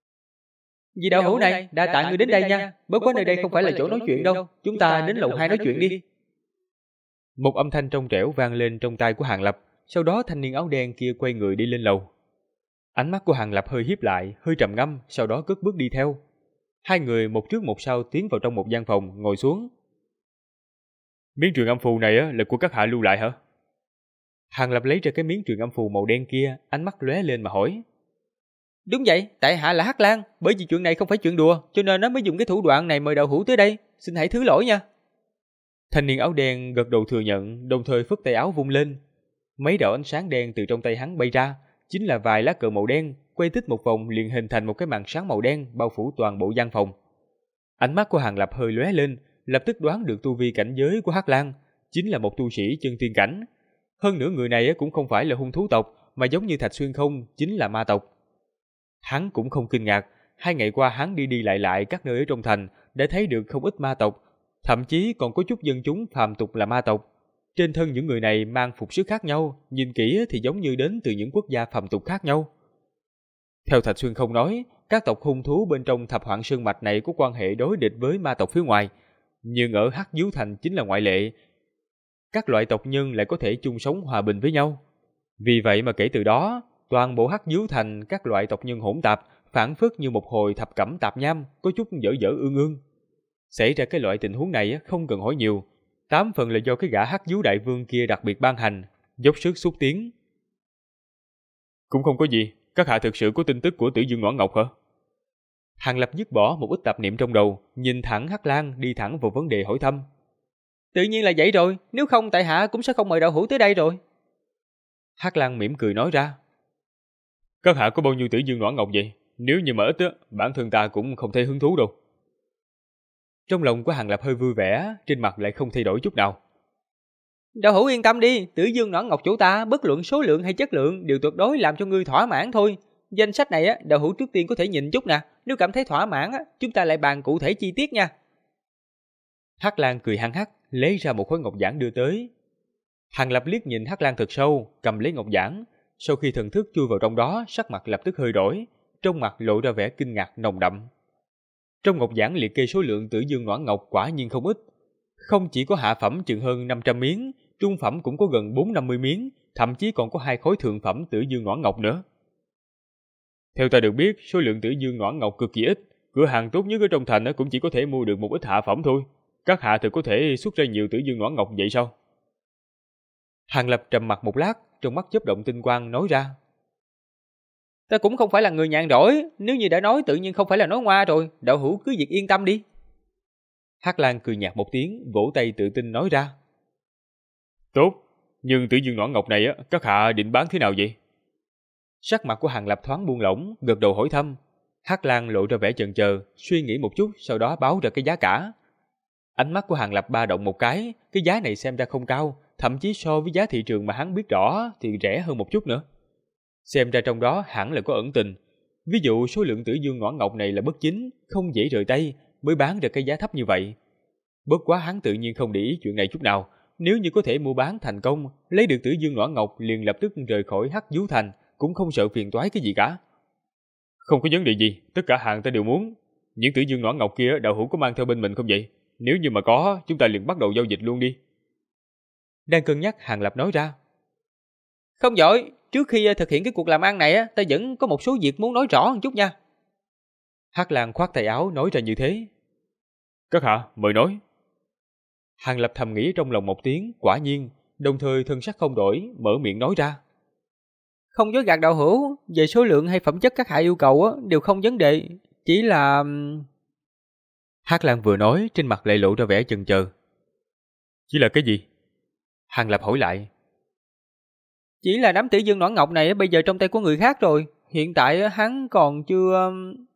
Vị đạo hữu này, đa tạ người đến đây nha, bớt quá nơi đây không phải là chỗ nói chuyện đâu, chúng ta đến lầu 2 nói chuyện đi. Một âm thanh trong trẻo vang lên trong tai của Hàng Lập, sau đó thanh niên áo đen kia quay người đi lên lầu. Ánh mắt của Hàng Lập hơi híp lại, hơi trầm ngâm, sau đó cất bước đi theo. Hai người một trước một sau tiến vào trong một gian phòng, ngồi xuống. Miếng truyền âm phù này là của các hạ lưu lại hả? Hàng Lập lấy ra cái miếng truyền âm phù màu đen kia, ánh mắt lóe lên mà hỏi. Đúng vậy, tại hạ là Hắc Lang, bởi vì chuyện này không phải chuyện đùa, cho nên nó mới dùng cái thủ đoạn này mời Đậu Hữu tới đây, xin hãy thứ lỗi nha. Thanh niên áo đen gật đầu thừa nhận, đồng thời phất tay áo vung lên. Mấy đạo ánh sáng đen từ trong tay hắn bay ra, chính là vài lá cờ màu đen, quay tích một vòng liền hình thành một cái màn sáng màu đen bao phủ toàn bộ gian phòng. Ánh mắt của Hàng Lập hơi lóe lên, lập tức đoán được tu vi cảnh giới của Hắc Lang, chính là một tu sĩ chân tiên cảnh. Hơn nữa người này cũng không phải là hung thú tộc, mà giống như Thạch Xuyên Không, chính là ma tộc. Hắn cũng không kinh ngạc, 2 ngày qua hắn đi đi lại các nơi ở trong thành, đã thấy được không ít ma tộc, thậm chí còn có chút dân chúng phàm tục là ma tộc. Trên thân những người này mang phục sức khác nhau, nhìn kỹ thì giống như đến từ những quốc gia phàm tục khác nhau. Theo Thạch Xuyên Không nói, các tộc hung thú bên trong Thập Hoạn Sơn Mạch này có quan hệ đối địch với ma tộc phía ngoài, nhưng ở Hắc Diếu Thành chính là ngoại lệ. Các loại tộc nhân lại có thể chung sống hòa bình với nhau. Vì vậy mà kể từ đó, toàn bộ Hắc Diếu Thành các loại tộc nhân hỗn tạp, phản phất như một hồi thập cẩm tạp nham, có chút dở dở ương ương. Xảy ra cái loại tình huống này không cần hỏi nhiều, 8 phần là do cái gã Hắc Diếu Đại Vương kia đặc biệt ban hành, dốc sức xúc tiến. Cũng không có gì, các hạ thực sự có tin tức của Tử Dương Noãn Ngọc hả? Hàng Lập dứt bỏ một ít tạp niệm trong đầu, nhìn thẳng Hắc Lang, đi thẳng vào vấn đề hỏi thăm. Tự nhiên là vậy rồi, nếu không tại hạ cũng sẽ không mời Đậu Hữu tới đây rồi. Hắc Lang mỉm cười nói ra. Các hạ có bao nhiêu Tử Dương Noãn Ngọc vậy? Nếu như mà ít bản thân ta cũng không thấy hứng thú đâu. Trong lòng của Hàng Lập hơi vui vẻ, trên mặt lại không thay đổi chút nào. Đậu Hữu yên tâm đi, Tử Dương Noãn Ngọc chủ ta bất luận số lượng hay chất lượng đều tuyệt đối làm cho ngươi thỏa mãn thôi. Danh sách này Đậu Hữu trước tiên có thể nhìn chút nè, nếu cảm thấy thỏa mãn chúng ta lại bàn cụ thể chi tiết nha. Hắc Lang cười hăng hắc, lấy ra một khối ngọc giản đưa tới. Hàng Lập liếc nhìn Hắc Lang thật sâu, cầm lấy ngọc giản, sau khi thần thức chui vào trong đó, sắc mặt lập tức hơi đổi, trong mặt lộ ra vẻ kinh ngạc nồng đậm. Trong ngọc giản liệt kê số lượng Tử Dương Noãn Ngọc quả nhiên không ít, không chỉ có hạ phẩm chừng hơn 500 miếng, trung phẩm cũng có gần 450 miếng, thậm chí còn có 2 khối thượng phẩm Tử Dương Noãn Ngọc nữa. Theo ta được biết, số lượng Tử Dương Noãn Ngọc cực kỳ ít, cửa hàng tốt nhất ở trong thành cũng chỉ có thể mua được một ít hạ phẩm thôi. Các hạ thực có thể xuất ra nhiều Tử Dương Noãn Ngọc vậy sao? Hàng Lập trầm mặt một lát, trong mắt chớp động tinh quang nói ra. Ta cũng không phải là người nhàn rỗi, nếu như đã nói tự nhiên không phải là nói ngoa rồi, Đậu Hữu cứ việc yên tâm đi. Hắc Lang cười nhạt một tiếng, vỗ tay tự tin nói ra. Tốt, nhưng Tử Dương Noãn Ngọc này các hạ định bán thế nào vậy? Sắc mặt của Hàng Lập thoáng buông lỏng, gật đầu hỏi thăm. Hắc Lang lộ ra vẻ chần chờ, suy nghĩ một chút, sau đó báo ra cái giá cả. Ánh mắt của Hàng Lập ba động một cái giá này xem ra không cao, thậm chí so với giá thị trường mà hắn biết rõ thì rẻ hơn một chút nữa. Xem ra trong đó hẳn là có ẩn tình. Ví dụ số lượng Tử Dương Noãn Ngọc này là bất chính, không dễ rời tay, mới bán được cái giá thấp như vậy. Bất quá hắn tự nhiên không để ý chuyện này chút nào, nếu như có thể mua bán thành công, lấy được Tử Dương Noãn Ngọc liền lập tức rời khỏi Hắc Diếu Thành, cũng không sợ phiền toái cái gì cả. Không có vấn đề gì, tất cả hàng ta đều muốn. Những Tử Dương Noãn Ngọc kia Đạo Hữu có mang theo bên mình không vậy? Nếu như mà có, chúng ta liền bắt đầu giao dịch luôn đi. Đang cân nhắc, Hàng Lập nói ra. Không vội, trước khi thực hiện cái cuộc làm ăn này ta vẫn có một số việc muốn nói rõ một chút nha. Hắc Lang khoát tay áo nói ra như thế. Các hạ, mời nói. Hàng Lập thầm nghĩ trong lòng một tiếng, quả nhiên, đồng thời thân sắc không đổi, mở miệng nói ra. Không dối gạt Đạo Hữu, về số lượng hay phẩm chất các hạ yêu cầu đều không vấn đề, chỉ là... Hắc Lang vừa nói, trên mặt lại lộ ra vẻ chần chờ. Chỉ là cái gì? Hàng Lập hỏi lại. Chỉ là đám Tử Dương Noãn Ngọc này bây giờ trong tay của người khác rồi, hiện tại hắn còn chưa...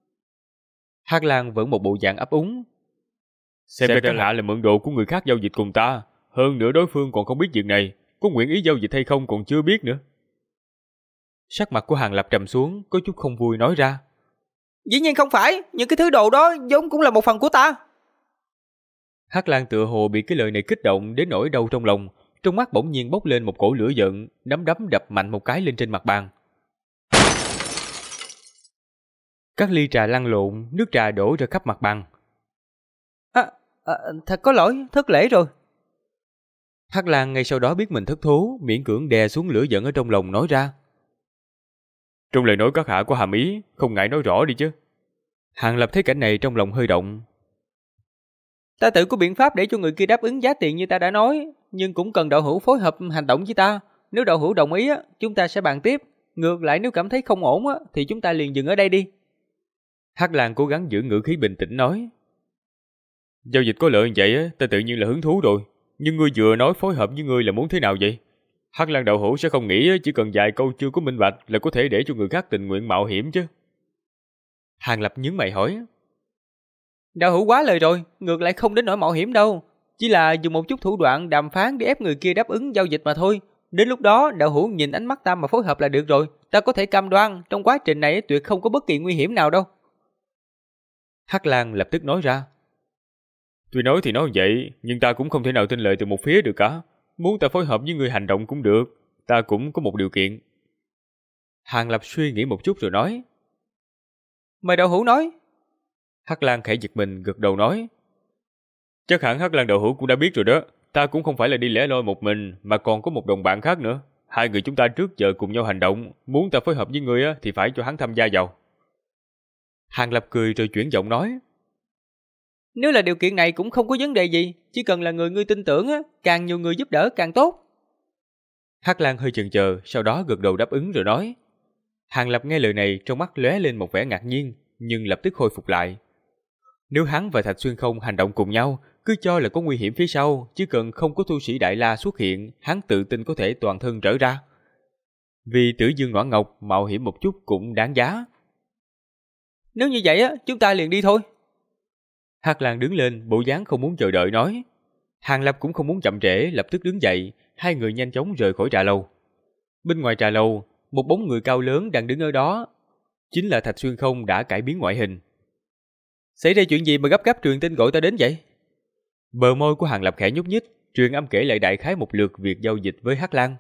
Hắc Lang vẫn một bộ dạng ấp úng. Xem ra các hạ là mượn đồ của người khác giao dịch cùng ta, hơn nữa đối phương còn không biết chuyện này, có nguyện ý giao dịch hay không còn chưa biết nữa. Sắc mặt của Hàng Lập trầm xuống, có chút không vui nói ra. Dĩ nhiên không phải, những cái thứ đồ đó vốn cũng là một phần của ta. Hắc Lang tựa hồ bị cái lời này kích động đến nỗi đau trong lòng, trong mắt bỗng nhiên bốc lên một cổ lửa giận, nắm đấm đập mạnh một cái lên trên mặt bàn. Các ly trà lăn lộn, nước trà đổ ra khắp mặt bàn. Thật có lỗi, thất lễ rồi. Hắc Lang ngay sau đó biết mình thất thố, miễn cưỡng đè xuống lửa giận ở trong lòng nói ra. Trong lời nói các hạ có hàm ý, không ngại nói rõ đi chứ. Hàng Lập thấy cảnh này trong lòng hơi động. Ta tự có biện pháp để cho người kia đáp ứng giá tiền như ta đã nói, nhưng cũng cần đạo hữu phối hợp hành động với ta. Nếu đạo hữu đồng ý, chúng ta sẽ bàn tiếp. Ngược lại nếu cảm thấy không ổn, thì chúng ta liền dừng ở đây đi. Hắc Lang cố gắng giữ ngữ khí bình tĩnh nói. Giao dịch có lợi như vậy, ta tự nhiên là hứng thú rồi. Nhưng ngươi vừa nói phối hợp với ngươi là muốn thế nào vậy? Hắc Lang đạo hữu sẽ không nghĩ chỉ cần vài câu chưa có minh bạch là có thể để cho người khác tình nguyện mạo hiểm chứ. Hàng Lập nhướng mày hỏi. Đạo hữu quá lời rồi, ngược lại không đến nỗi mạo hiểm đâu. Chỉ là dùng một chút thủ đoạn đàm phán để ép người kia đáp ứng giao dịch mà thôi. Đến lúc đó đạo hữu nhìn ánh mắt ta mà phối hợp là được rồi. Ta có thể cam đoan trong quá trình này tuyệt không có bất kỳ nguy hiểm nào đâu. Hắc Lang lập tức nói ra. Tuy nói thì nói vậy, nhưng ta cũng không thể nào tin lời từ một phía được cả. Muốn ta phối hợp với người hành động cũng được, ta cũng có một điều kiện. Hàng Lập suy nghĩ một chút rồi nói. Mời đạo hữu nói. Hắc Lang khẽ giật mình gật đầu nói. Chắc hẳn Hắc Lang đạo hữu cũng đã biết rồi đó. Ta cũng không phải là đi lẻ loi một mình, mà còn có một đồng bạn khác nữa. Hai người chúng ta trước giờ cùng nhau hành động. Muốn ta phối hợp với người thì phải cho hắn tham gia vào. Hàng Lập cười rồi chuyển giọng nói. Nếu là điều kiện này cũng không có vấn đề gì. Chỉ cần là người ngươi tin tưởng, càng nhiều người giúp đỡ càng tốt. Hắc Lang hơi chần chờ, sau đó gật đầu đáp ứng rồi nói. Hàng Lập nghe lời này trong mắt lóe lên một vẻ ngạc nhiên, nhưng lập tức khôi phục lại. Nếu hắn và Thạch Xuyên Không hành động cùng nhau, cứ cho là có nguy hiểm phía sau, chỉ cần không có tu sĩ Đại La xuất hiện, hắn tự tin có thể toàn thân trở ra. Vì Tử Dương Noãn Ngọc mạo hiểm một chút cũng đáng giá. Nếu như vậy chúng ta liền đi thôi. Hắc Lang đứng lên, bộ dáng không muốn chờ đợi nói. Hàng Lập cũng không muốn chậm trễ, lập tức đứng dậy, hai người nhanh chóng rời khỏi trà lâu. Bên ngoài trà lâu, một bóng người cao lớn đang đứng ở đó, chính là Thạch Xuyên Không đã cải biến ngoại hình. Xảy ra chuyện gì mà gấp gáp truyền tin gọi ta đến vậy? Bờ môi của Hàng Lập khẽ nhúc nhích, truyền âm kể lại đại khái một lượt việc giao dịch với Hắc Lang.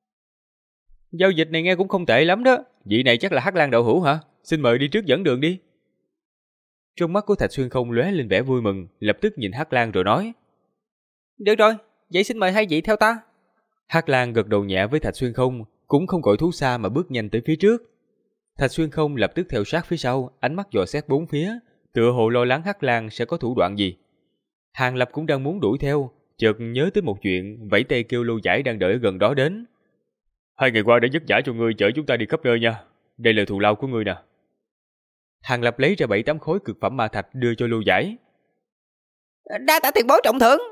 Giao dịch này nghe cũng không tệ lắm đó, vị này chắc là Hắc Lang đạo hữu hả? Xin mời đi trước dẫn đường đi. Trong mắt của Thạch Xuyên Không lóe lên vẻ vui mừng, lập tức nhìn Hắc Lang rồi nói. Được rồi, vậy xin mời hai vị theo ta. Hắc Lang gật đầu nhẹ với Thạch Xuyên Không, cũng không gọi thú xa mà bước nhanh tới phía trước. Thạch Xuyên Không lập tức theo sát phía sau, ánh mắt dò xét bốn phía, tựa hồ lo lắng Hắc Lang sẽ có thủ đoạn gì. Hàng Lập cũng đang muốn đuổi theo, chợt nhớ tới một chuyện, vẫy tay kêu Lưu Giải đang đợi ở gần đó đến. Hai ngày qua đã vất vả cho ngươi chở chúng ta đi khắp nơi nha, đây là thù lao của ngươi nè. Hàng Lập lấy ra 7-8 khối cực phẩm ma thạch đưa cho Lưu Giải. Đa tạ tiền bối trọng thưởng.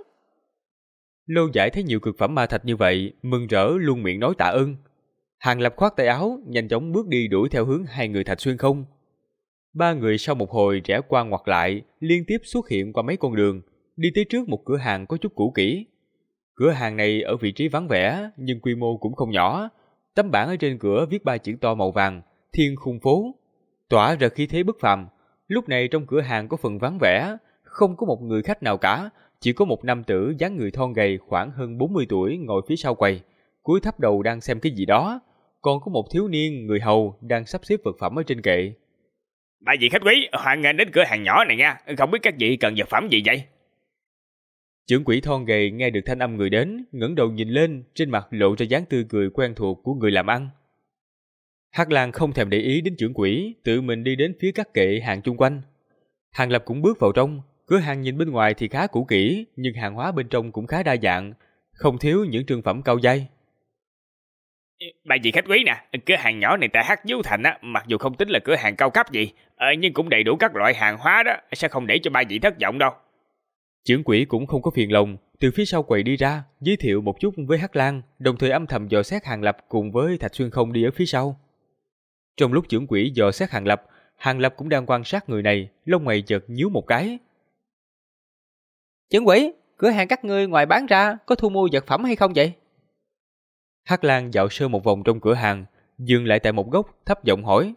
Lưu Giải thấy nhiều cực phẩm ma thạch như vậy, mừng rỡ luôn miệng nói tạ ơn. Hàng Lập khoát tay áo, nhanh chóng bước đi đuổi theo hướng hai người Thạch Xuyên Không. Ba người sau một hồi rẽ qua ngoặt lại, liên tiếp xuất hiện qua mấy con đường, đi tới trước một cửa hàng có chút cũ kỹ. Cửa hàng này ở vị trí vắng vẻ, nhưng quy mô cũng không nhỏ. Tấm bảng ở trên cửa viết 3 chữ to màu vàng, Thiên Khung Phố, tỏa ra khí thế bất phàm. Lúc này trong cửa hàng có phần vắng vẻ, không có một người khách nào cả, chỉ có một nam tử dáng người thon gầy khoảng hơn 40 tuổi ngồi phía sau quầy, cúi thấp đầu đang xem cái gì đó, còn có một thiếu niên người hầu đang sắp xếp vật phẩm ở trên kệ. Ba vị khách quý, hoan nghênh đến cửa hàng nhỏ này nha, không biết các vị cần vật phẩm gì vậy? Trưởng quỹ thon gầy nghe được thanh âm người đến, ngẩng đầu nhìn lên, trên mặt lộ ra dáng tươi cười quen thuộc của người làm ăn. Hắc Lang không thèm để ý đến trưởng quỹ, tự mình đi đến phía các kệ hàng chung quanh. Hàng Lập cũng bước vào trong, cửa hàng nhìn bên ngoài thì khá cũ kỹ, nhưng hàng hóa bên trong cũng khá đa dạng, không thiếu những trương phẩm cao giai. Ba vị khách quý nè, cửa hàng nhỏ này tại Hắc Vũ Thành mặc dù không tính là cửa hàng cao cấp gì, nhưng cũng đầy đủ các loại hàng hóa đó, sẽ không để cho ba vị thất vọng đâu. Trưởng quỹ cũng không có phiền lòng, từ phía sau quầy đi ra, giới thiệu một chút với Hắc Lang, đồng thời âm thầm dò xét Hàng Lập cùng với Thạch Xuyên Không đi ở phía sau. Trong lúc trưởng quỹ dò xét Hàng Lập cũng đang quan sát người này, lông mày chợt nhíu một cái. Trưởng quỹ, cửa hàng các ngươi ngoài bán ra có thu mua vật phẩm hay không vậy? Hắc Lang dạo sơ một vòng trong cửa hàng, dừng lại tại một góc, thấp giọng hỏi.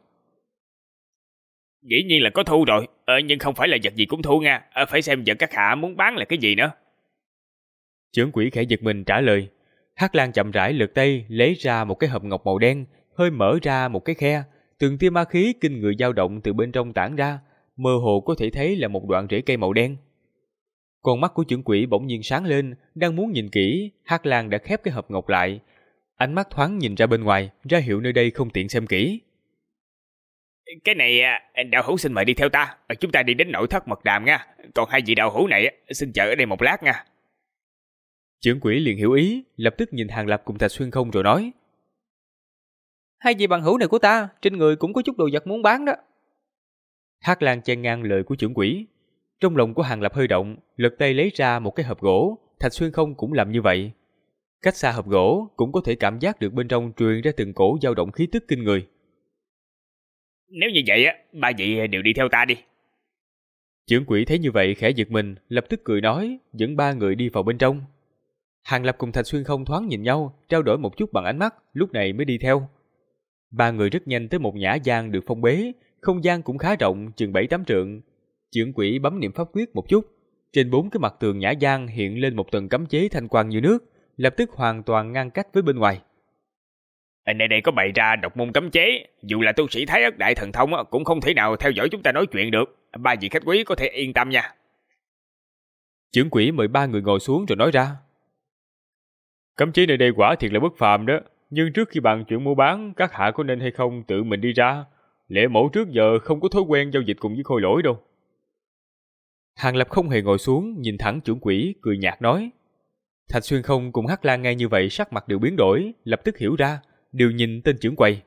Dĩ nhiên là có thu rồi, nhưng không phải là vật gì cũng thu nha, phải xem vật các hạ muốn bán là cái gì nữa. Trưởng quỹ khẽ giật mình trả lời. Hắc Lang chậm rãi lật tay lấy ra một cái hộp ngọc màu đen, hơi mở ra một cái khe, từng tia ma khí kinh người dao động từ bên trong tản ra, mơ hồ có thể thấy là một đoạn rễ cây màu đen. Con mắt của trưởng quỹ bỗng nhiên sáng lên, đang muốn nhìn kỹ, Hắc Lang đã khép cái hộp ngọc lại. Ánh mắt thoáng nhìn ra bên ngoài, ra hiệu nơi đây không tiện xem kỹ. Cái này đạo hữu xin mời đi theo ta, chúng ta đi đến nội thất mật đàm nha. Còn hai vị đạo hữu này xin chờ ở đây một lát nha. Trưởng quỹ liền hiểu ý, lập tức nhìn Hàng Lập cùng Thạch Xuyên Không rồi nói: Hai vị bằng hữu này của ta, trên người cũng có chút đồ vật muốn bán đó. Hắc Lang chen ngang lời của trưởng quỹ. Trong lòng của Hàng Lập hơi động, lật tay lấy ra một cái hộp gỗ. Thạch Xuyên Không cũng làm như vậy. Cách xa hộp gỗ cũng có thể cảm giác được bên trong truyền ra từng cổ dao động khí tức kinh người. Nếu như vậy ba vị đều đi theo ta đi. Trưởng quỹ thấy như vậy khẽ giật mình, lập tức cười nói, dẫn ba người đi vào bên trong. Hàng Lập cùng Thạch Xuyên Không thoáng nhìn nhau, trao đổi một chút bằng ánh mắt, lúc này mới đi theo. Ba người rất nhanh tới một nhã gian được phong bế, không gian cũng khá rộng, chừng 7-8 trượng. Trưởng quỹ bấm niệm pháp quyết một chút, trên 4 cái mặt tường nhã gian hiện lên một tầng cấm chế thanh quang như nước, lập tức hoàn toàn ngăn cách với bên ngoài. Nơi đây có bày ra độc môn cấm chế, dù là tu sĩ Thái Ất Đại Thần Thông cũng không thể nào theo dõi chúng ta nói chuyện được. Ba vị khách quý có thể yên tâm nha. Trưởng quỹ mời ba người ngồi xuống rồi nói ra: Cấm chế nơi đây quả thiệt là bất phàm đó, nhưng trước khi bàn chuyện mua bán, các hạ có nên hay không tự mình đi ra? Lễ mẫu trước giờ không có thói quen giao dịch cùng với khôi lỗi đâu. Hàng Lập không hề ngồi xuống, nhìn thẳng trưởng quỹ, cười nhạt nói. Thạch Xuyên Không cùng Hắc Lang nghe như vậy sắc mặt đều biến đổi, lập tức hiểu ra, đều nhìn tên trưởng quầy.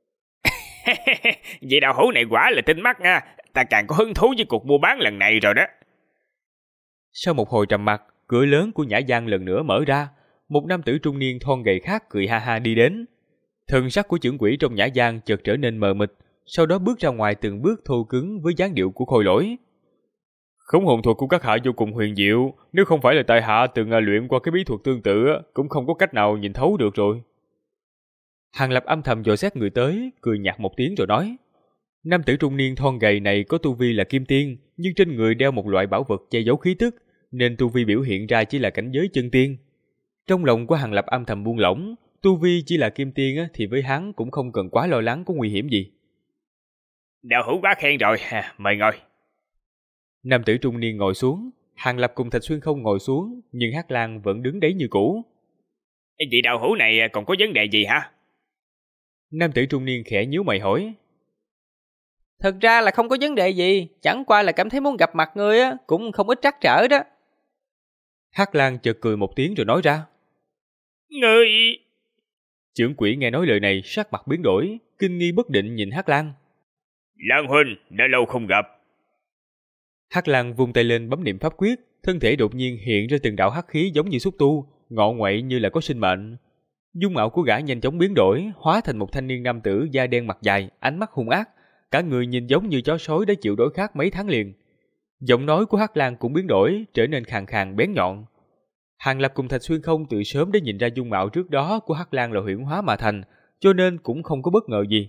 Vị đạo hữu này quả là tinh mắt nha, ta càng có hứng thú với cuộc mua bán lần này rồi đó. Sau một hồi trầm mặc, cửa lớn của nhã gian lần nữa mở ra, một nam tử trung niên thon gầy khác cười ha ha đi đến. Thần sắc của trưởng quỹ trong nhã gian chợt trở nên mờ mịt, sau đó bước ra ngoài từng bước thô cứng với dáng điệu của khôi lỗi. Khống hồn thuật của các hạ vô cùng huyền diệu, nếu không phải là tại hạ từng luyện qua cái bí thuật tương tự, cũng không có cách nào nhìn thấu được rồi. Hàng Lập âm thầm dò xét người tới, cười nhạt một tiếng rồi nói. Nam tử trung niên thon gầy này có tu vi là kim tiên, nhưng trên người đeo một loại bảo vật che giấu khí tức, nên tu vi biểu hiện ra chỉ là cảnh giới chân tiên. Trong lòng của Hàng Lập âm thầm buông lỏng, tu vi chỉ là kim tiên thì với hắn cũng không cần quá lo lắng có nguy hiểm gì. Đạo hữu quá khen rồi, mời ngồi. Nam tử trung niên ngồi xuống, Hàng Lập cùng Thạch Xuyên Không ngồi xuống, nhưng Hắc Lang vẫn đứng đấy như cũ. Vị đạo hữu này còn có vấn đề gì hả? Nam tử trung niên khẽ nhíu mày hỏi. Thật ra là không có vấn đề gì, chẳng qua là cảm thấy muốn gặp mặt ngươi cũng không ít trắc trở đó. Hắc Lang chợt cười một tiếng rồi nói ra. Ngươi... Trưởng quỹ nghe nói lời này sắc mặt biến đổi, kinh nghi bất định nhìn Hắc Lang. Lang huynh, đã lâu không gặp. Hắc Lang vung tay lên bấm niệm pháp quyết, thân thể đột nhiên hiện ra từng đạo hắc khí giống như xúc tu, ngọ nguậy như là có sinh mệnh. Dung mạo của gã nhanh chóng biến đổi, hóa thành một thanh niên nam tử da đen mặt dài, ánh mắt hung ác, cả người nhìn giống như chó sói đã chịu đói khát mấy tháng liền. Giọng nói của Hắc Lang cũng biến đổi, trở nên khàn khàn bén nhọn. Hàng Lập cùng Thạch Xuyên Không từ sớm đã nhìn ra dung mạo trước đó của Hắc Lang là huyễn hóa mà thành, cho nên cũng không có bất ngờ gì.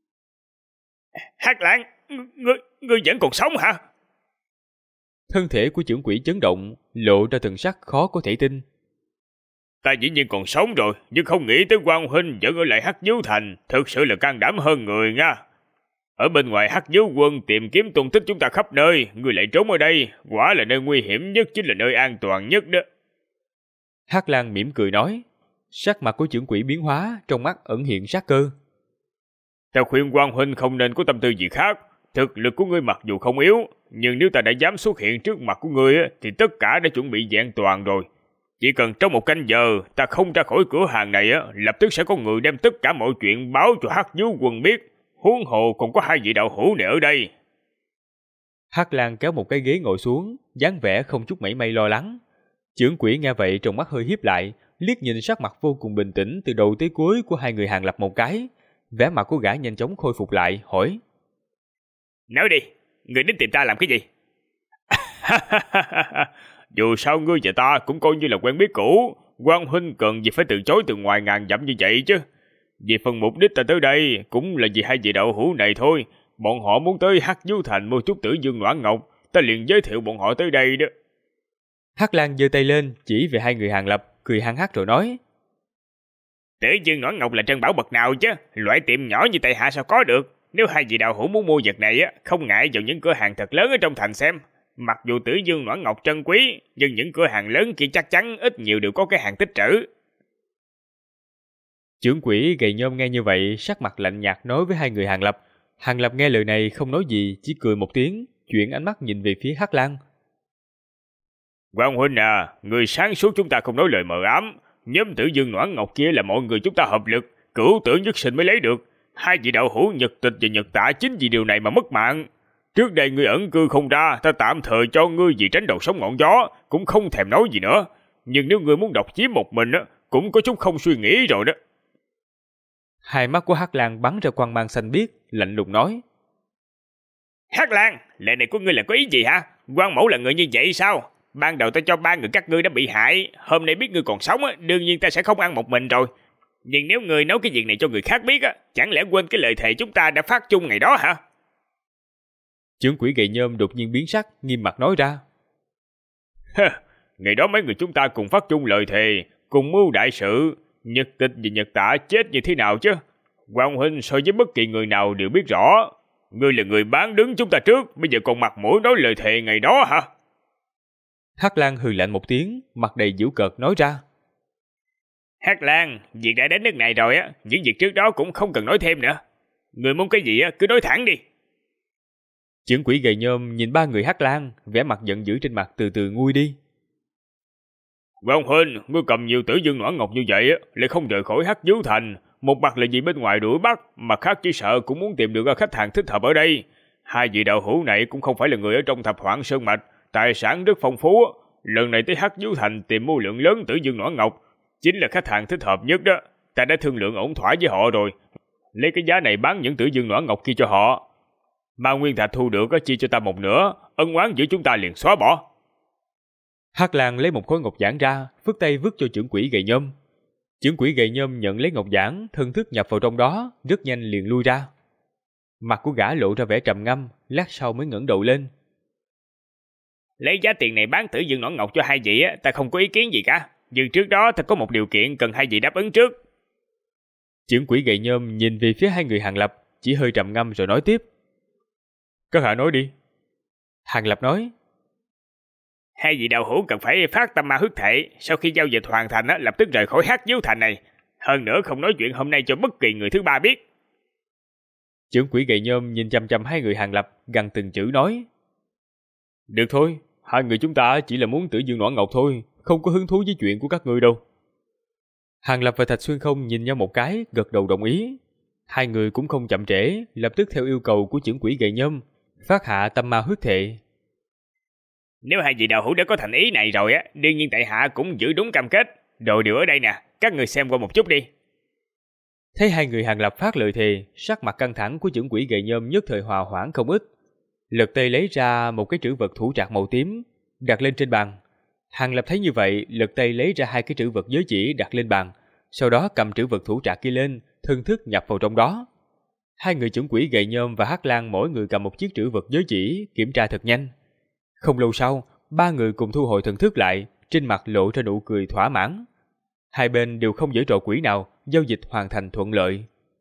Hắc Lang, ngươi vẫn còn sống hả? Thân thể của trưởng quỹ chấn động, lộ ra thần sắc khó có thể tin. Ta dĩ nhiên còn sống rồi, nhưng không nghĩ tới Quan huynh vẫn ở lại Hắc Vũ Thành, thực sự là can đảm hơn người nha. Ở bên ngoài Hắc Vũ quân tìm kiếm tung tích chúng ta khắp nơi, ngươi lại trốn ở đây, quả là nơi nguy hiểm nhất, chính là nơi an toàn nhất đó. Hắc Lang mỉm cười nói, sắc mặt của trưởng quỹ biến hóa, trong mắt ẩn hiện sát cơ. Ta khuyên Quan huynh không nên có tâm tư gì khác, thực lực của ngươi mặc dù không yếu, nhưng nếu ta đã dám xuất hiện trước mặt của ngươi thì tất cả đã chuẩn bị vẹn toàn rồi. Chỉ cần trong một canh giờ ta không ra khỏi cửa hàng này lập tức sẽ có người đem tất cả mọi chuyện báo cho Hắc Vũ quân biết. Huống hồ còn có hai vị đạo hữu này ở đây. Hắc Lang kéo một cái ghế ngồi xuống, dáng vẻ không chút mảy may lo lắng. Trưởng quỹ nghe vậy trong mắt hơi híp lại, liếc nhìn sắc mặt vô cùng bình tĩnh từ đầu tới cuối của hai người Hàng Lập một cái. Vẻ mặt của gã nhanh chóng khôi phục lại, hỏi. Nói đi, người đến tìm ta làm cái gì? Dù sao ngươi và ta cũng coi như là quen biết cũ, Quan huynh cần gì phải từ chối từ ngoài ngàn dặm như vậy chứ. Vì phần mục đích ta tới đây cũng là vì hai vị đạo hữu này thôi. Bọn họ muốn tới Hắc Vũ Thành mua chút Tử Dương Noãn Ngọc, ta liền giới thiệu bọn họ tới đây đó. Hắc Lang giơ tay lên chỉ về hai người Hàng Lập, cười hăng hắc rồi nói. Tử Dương Noãn Ngọc là trân bảo bậc nào chứ, loại tiệm nhỏ như tại hạ sao có được. Nếu hai vị đạo hữu muốn mua vật này không ngại vào những cửa hàng thật lớn ở trong thành xem. Mặc dù Tử Dương Noãn Ngọc trân quý, nhưng những cửa hàng lớn kia chắc chắn ít nhiều đều có cái hàng tích trữ. Trưởng quỹ gầy nhom nghe như vậy, sắc mặt lạnh nhạt nói với hai người Hàng Lập. Hàng Lập nghe lời này không nói gì, chỉ cười một tiếng, chuyển ánh mắt nhìn về phía Hắc Lang. Quang huynh à, người sáng suốt chúng ta không nói lời mờ ám. Nhóm Tử Dương Noãn Ngọc kia là mọi người chúng ta hợp lực, cửu tử nhất sinh mới lấy được. Hai vị đạo hữu Nhật Tịch và Nhật Tạ chính vì điều này mà mất mạng. Trước đây ngươi ẩn cư không ra, ta tạm thời cho ngươi vì tránh đầu sóng ngọn gió, cũng không thèm nói gì nữa. Nhưng nếu ngươi muốn độc chiếm một mình, cũng có chút không suy nghĩ rồi đó. Hai mắt của Hắc Lang bắn ra quang mang xanh biếc, lạnh lùng nói. Hắc Lang, lời này của ngươi là có ý gì hả? Quan mẫu là người như vậy sao? Ban đầu ta cho ba người các ngươi đã bị hại, hôm nay biết ngươi còn sống, đương nhiên ta sẽ không ăn một mình rồi. Nhưng nếu ngươi nói cái việc này cho người khác biết, chẳng lẽ quên cái lời thề chúng ta đã phát chung ngày đó hả? Trưởng quỹ gầy nhôm đột nhiên biến sắc, nghiêm mặt nói ra. Ngày đó mấy người chúng ta cùng phát chung lời thề, cùng mưu đại sự, Nhật Tịch và Nhật Tạ chết như thế nào chứ? Hoàng huynh so với bất kỳ người nào đều biết rõ. Ngươi là người bán đứng chúng ta trước, bây giờ còn mặt mũi nói lời thề ngày đó hả? Hắc Lang hừ lạnh một tiếng, mặt đầy giễu cợt nói ra. Hắc Lang, việc đã đến nước này rồi á, những việc trước đó cũng không cần nói thêm nữa. Người muốn cái gì á, cứ nói thẳng đi. Trưởng quỹ gầy nhôm nhìn ba người Hắc Lang, vẻ mặt giận dữ trên mặt từ từ nguôi đi. Hoàng huynh, ngươi cầm nhiều Tử Dương Noãn Ngọc như vậy á, lại không rời khỏi Hắc Diếu Thành. Một mặt là vì bên ngoài đuổi bắt, mặt khác chỉ sợ cũng muốn tìm được khách hàng thích hợp ở đây. Hai vị đạo hữu này cũng không phải là người ở trong Thập Hoạn Sơn Mạch, tài sản rất phong phú. Lần này tới Hắc Diếu Thành tìm mua lượng lớn Tử Dương Noãn Ngọc, chính là khách hàng thích hợp nhất đó. Ta đã thương lượng ổn thỏa với họ rồi, lấy cái giá này bán những Tử Dương Noãn Ngọc kia cho họ. Mà nguyên thạch thu được chia cho ta một nửa, ân oán giữa chúng ta liền xóa bỏ. Hắc Lang lấy một khối ngọc giản ra, phất tay vứt cho trưởng quỹ gầy nhôm. Trưởng quỹ gầy nhôm nhận lấy ngọc giản, thân thức nhập vào trong đó, rất nhanh liền lui ra. Mặt của gã lộ ra vẻ trầm ngâm, lát sau mới ngẩng đầu lên. Lấy giá tiền này bán Tử Dương Noãn Ngọc cho hai vị ta không có ý kiến gì cả. Nhưng trước đó ta có một điều kiện cần hai vị đáp ứng trước. Trưởng quỹ gầy nhôm nhìn về phía hai người Hàng Lập, chỉ hơi trầm ngâm rồi nói tiếp. Các hạ nói đi. Hàng Lập nói. Hai vị đạo hữu cần phải phát tâm ma huyết thể, sau khi giao dịch hoàn thành lập tức rời khỏi Hắc Diếu Thành này. Hơn nữa không nói chuyện hôm nay cho bất kỳ người thứ ba biết. Trưởng quỹ gầy nhôm nhìn chăm chăm hai người Hàng Lập, gằn từng chữ nói. Được thôi, hai người chúng ta chỉ là muốn Tử Dương Noãn Ngọc thôi, không có hứng thú với chuyện của các ngươi đâu. Hàng Lập và Thạch Xuyên Không nhìn nhau một cái, gật đầu đồng ý. Hai người cũng không chậm trễ, lập tức theo yêu cầu của trưởng quỹ gầy nhôm, phát hạ tâm ma huyết thệ. Nếu hai vị đạo hữu đã có thành ý này rồi đương nhiên tại hạ cũng giữ đúng cam kết. Đồ điều ở đây nè, các người xem qua một chút đi. Thấy hai người Hàng Lập phát lời thề, sắc mặt căng thẳng của trưởng quỹ gầy nhôm nhất thời hòa hoãn không ít. Lật tay lấy ra một cái trữ vật thủ trạc màu tím, đặt lên trên bàn. Hàng Lập thấy như vậy, lật tay lấy ra hai cái trữ vật giới chỉ đặt lên bàn, sau đó cầm trữ vật thủ trạc kia lên, thân thức nhập vào trong đó. Hai người trưởng quỹ gầy nhôm và Hắc Lang mỗi người cầm một chiếc trữ vật giới chỉ, kiểm tra thật nhanh. Không lâu sau, ba người cùng thu hồi thần thức lại, trên mặt lộ ra nụ cười thỏa mãn. Hai bên đều không giở trò quỷ nào, giao dịch hoàn thành thuận lợi.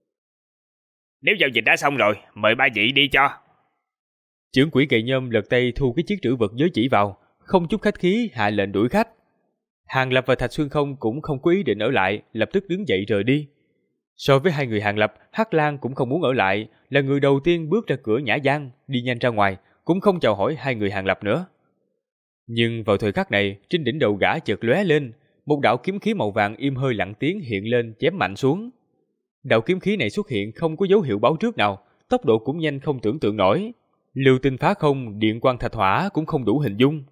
Nếu giao dịch đã xong rồi, mời ba vị đi cho. Trưởng quỹ gầy nhôm lật tay thu cái chiếc trữ vật giới chỉ vào, không chút khách khí hạ lệnh đuổi khách. Hàng Lập và Thạch Xuyên Không cũng không có ý định ở lại, lập tức đứng dậy rời đi. So với hai người Hàng Lập, Hắc Lang cũng không muốn ở lại, là người đầu tiên bước ra cửa Nhã Giang, đi nhanh ra ngoài, cũng không chào hỏi hai người Hàng Lập nữa. Nhưng vào thời khắc này, trên đỉnh đầu gã chợt lóe lên, một đạo kiếm khí màu vàng im hơi lặng tiếng hiện lên chém mạnh xuống. Đạo kiếm khí này xuất hiện không có dấu hiệu báo trước nào, tốc độ cũng nhanh không tưởng tượng nổi. Lưu tinh phá không, điện quang thạch hỏa cũng không đủ hình dung.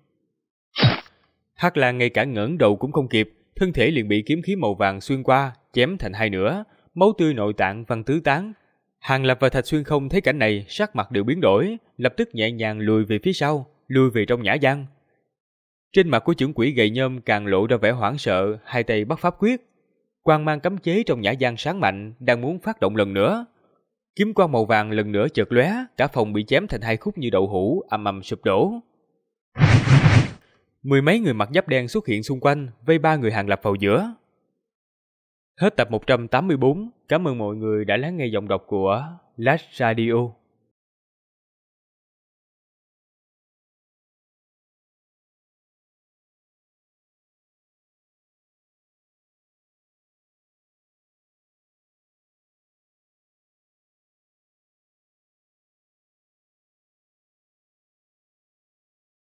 Hắc Lang ngay cả ngẩng đầu cũng không kịp, thân thể liền bị kiếm khí màu vàng xuyên qua, chém thành hai nửa, máu tươi nội tạng văng tứ tán. Hàng Lập và Thạch Xuyên Không thấy cảnh này, sắc mặt đều biến đổi, lập tức nhẹ nhàng lùi về phía sau, lùi về trong Nhã Giang. Trên mặt của trưởng quỹ gầy nhôm càng lộ ra vẻ hoảng sợ, hai tay bắt pháp quyết. Quang mang cấm chế trong Nhã Giang sáng mạnh, đang muốn phát động lần nữa. Kiếm quang màu vàng lần nữa chợt lóe, cả phòng bị chém thành hai khúc như đậu hũ, ầm ầm sụp đổ. Mười mấy người mặc giáp đen xuất hiện xung quanh, vây ba người Hàng Lập vào giữa. Hết tập 184, cảm ơn mọi người đã lắng nghe giọng đọc của Last Radio.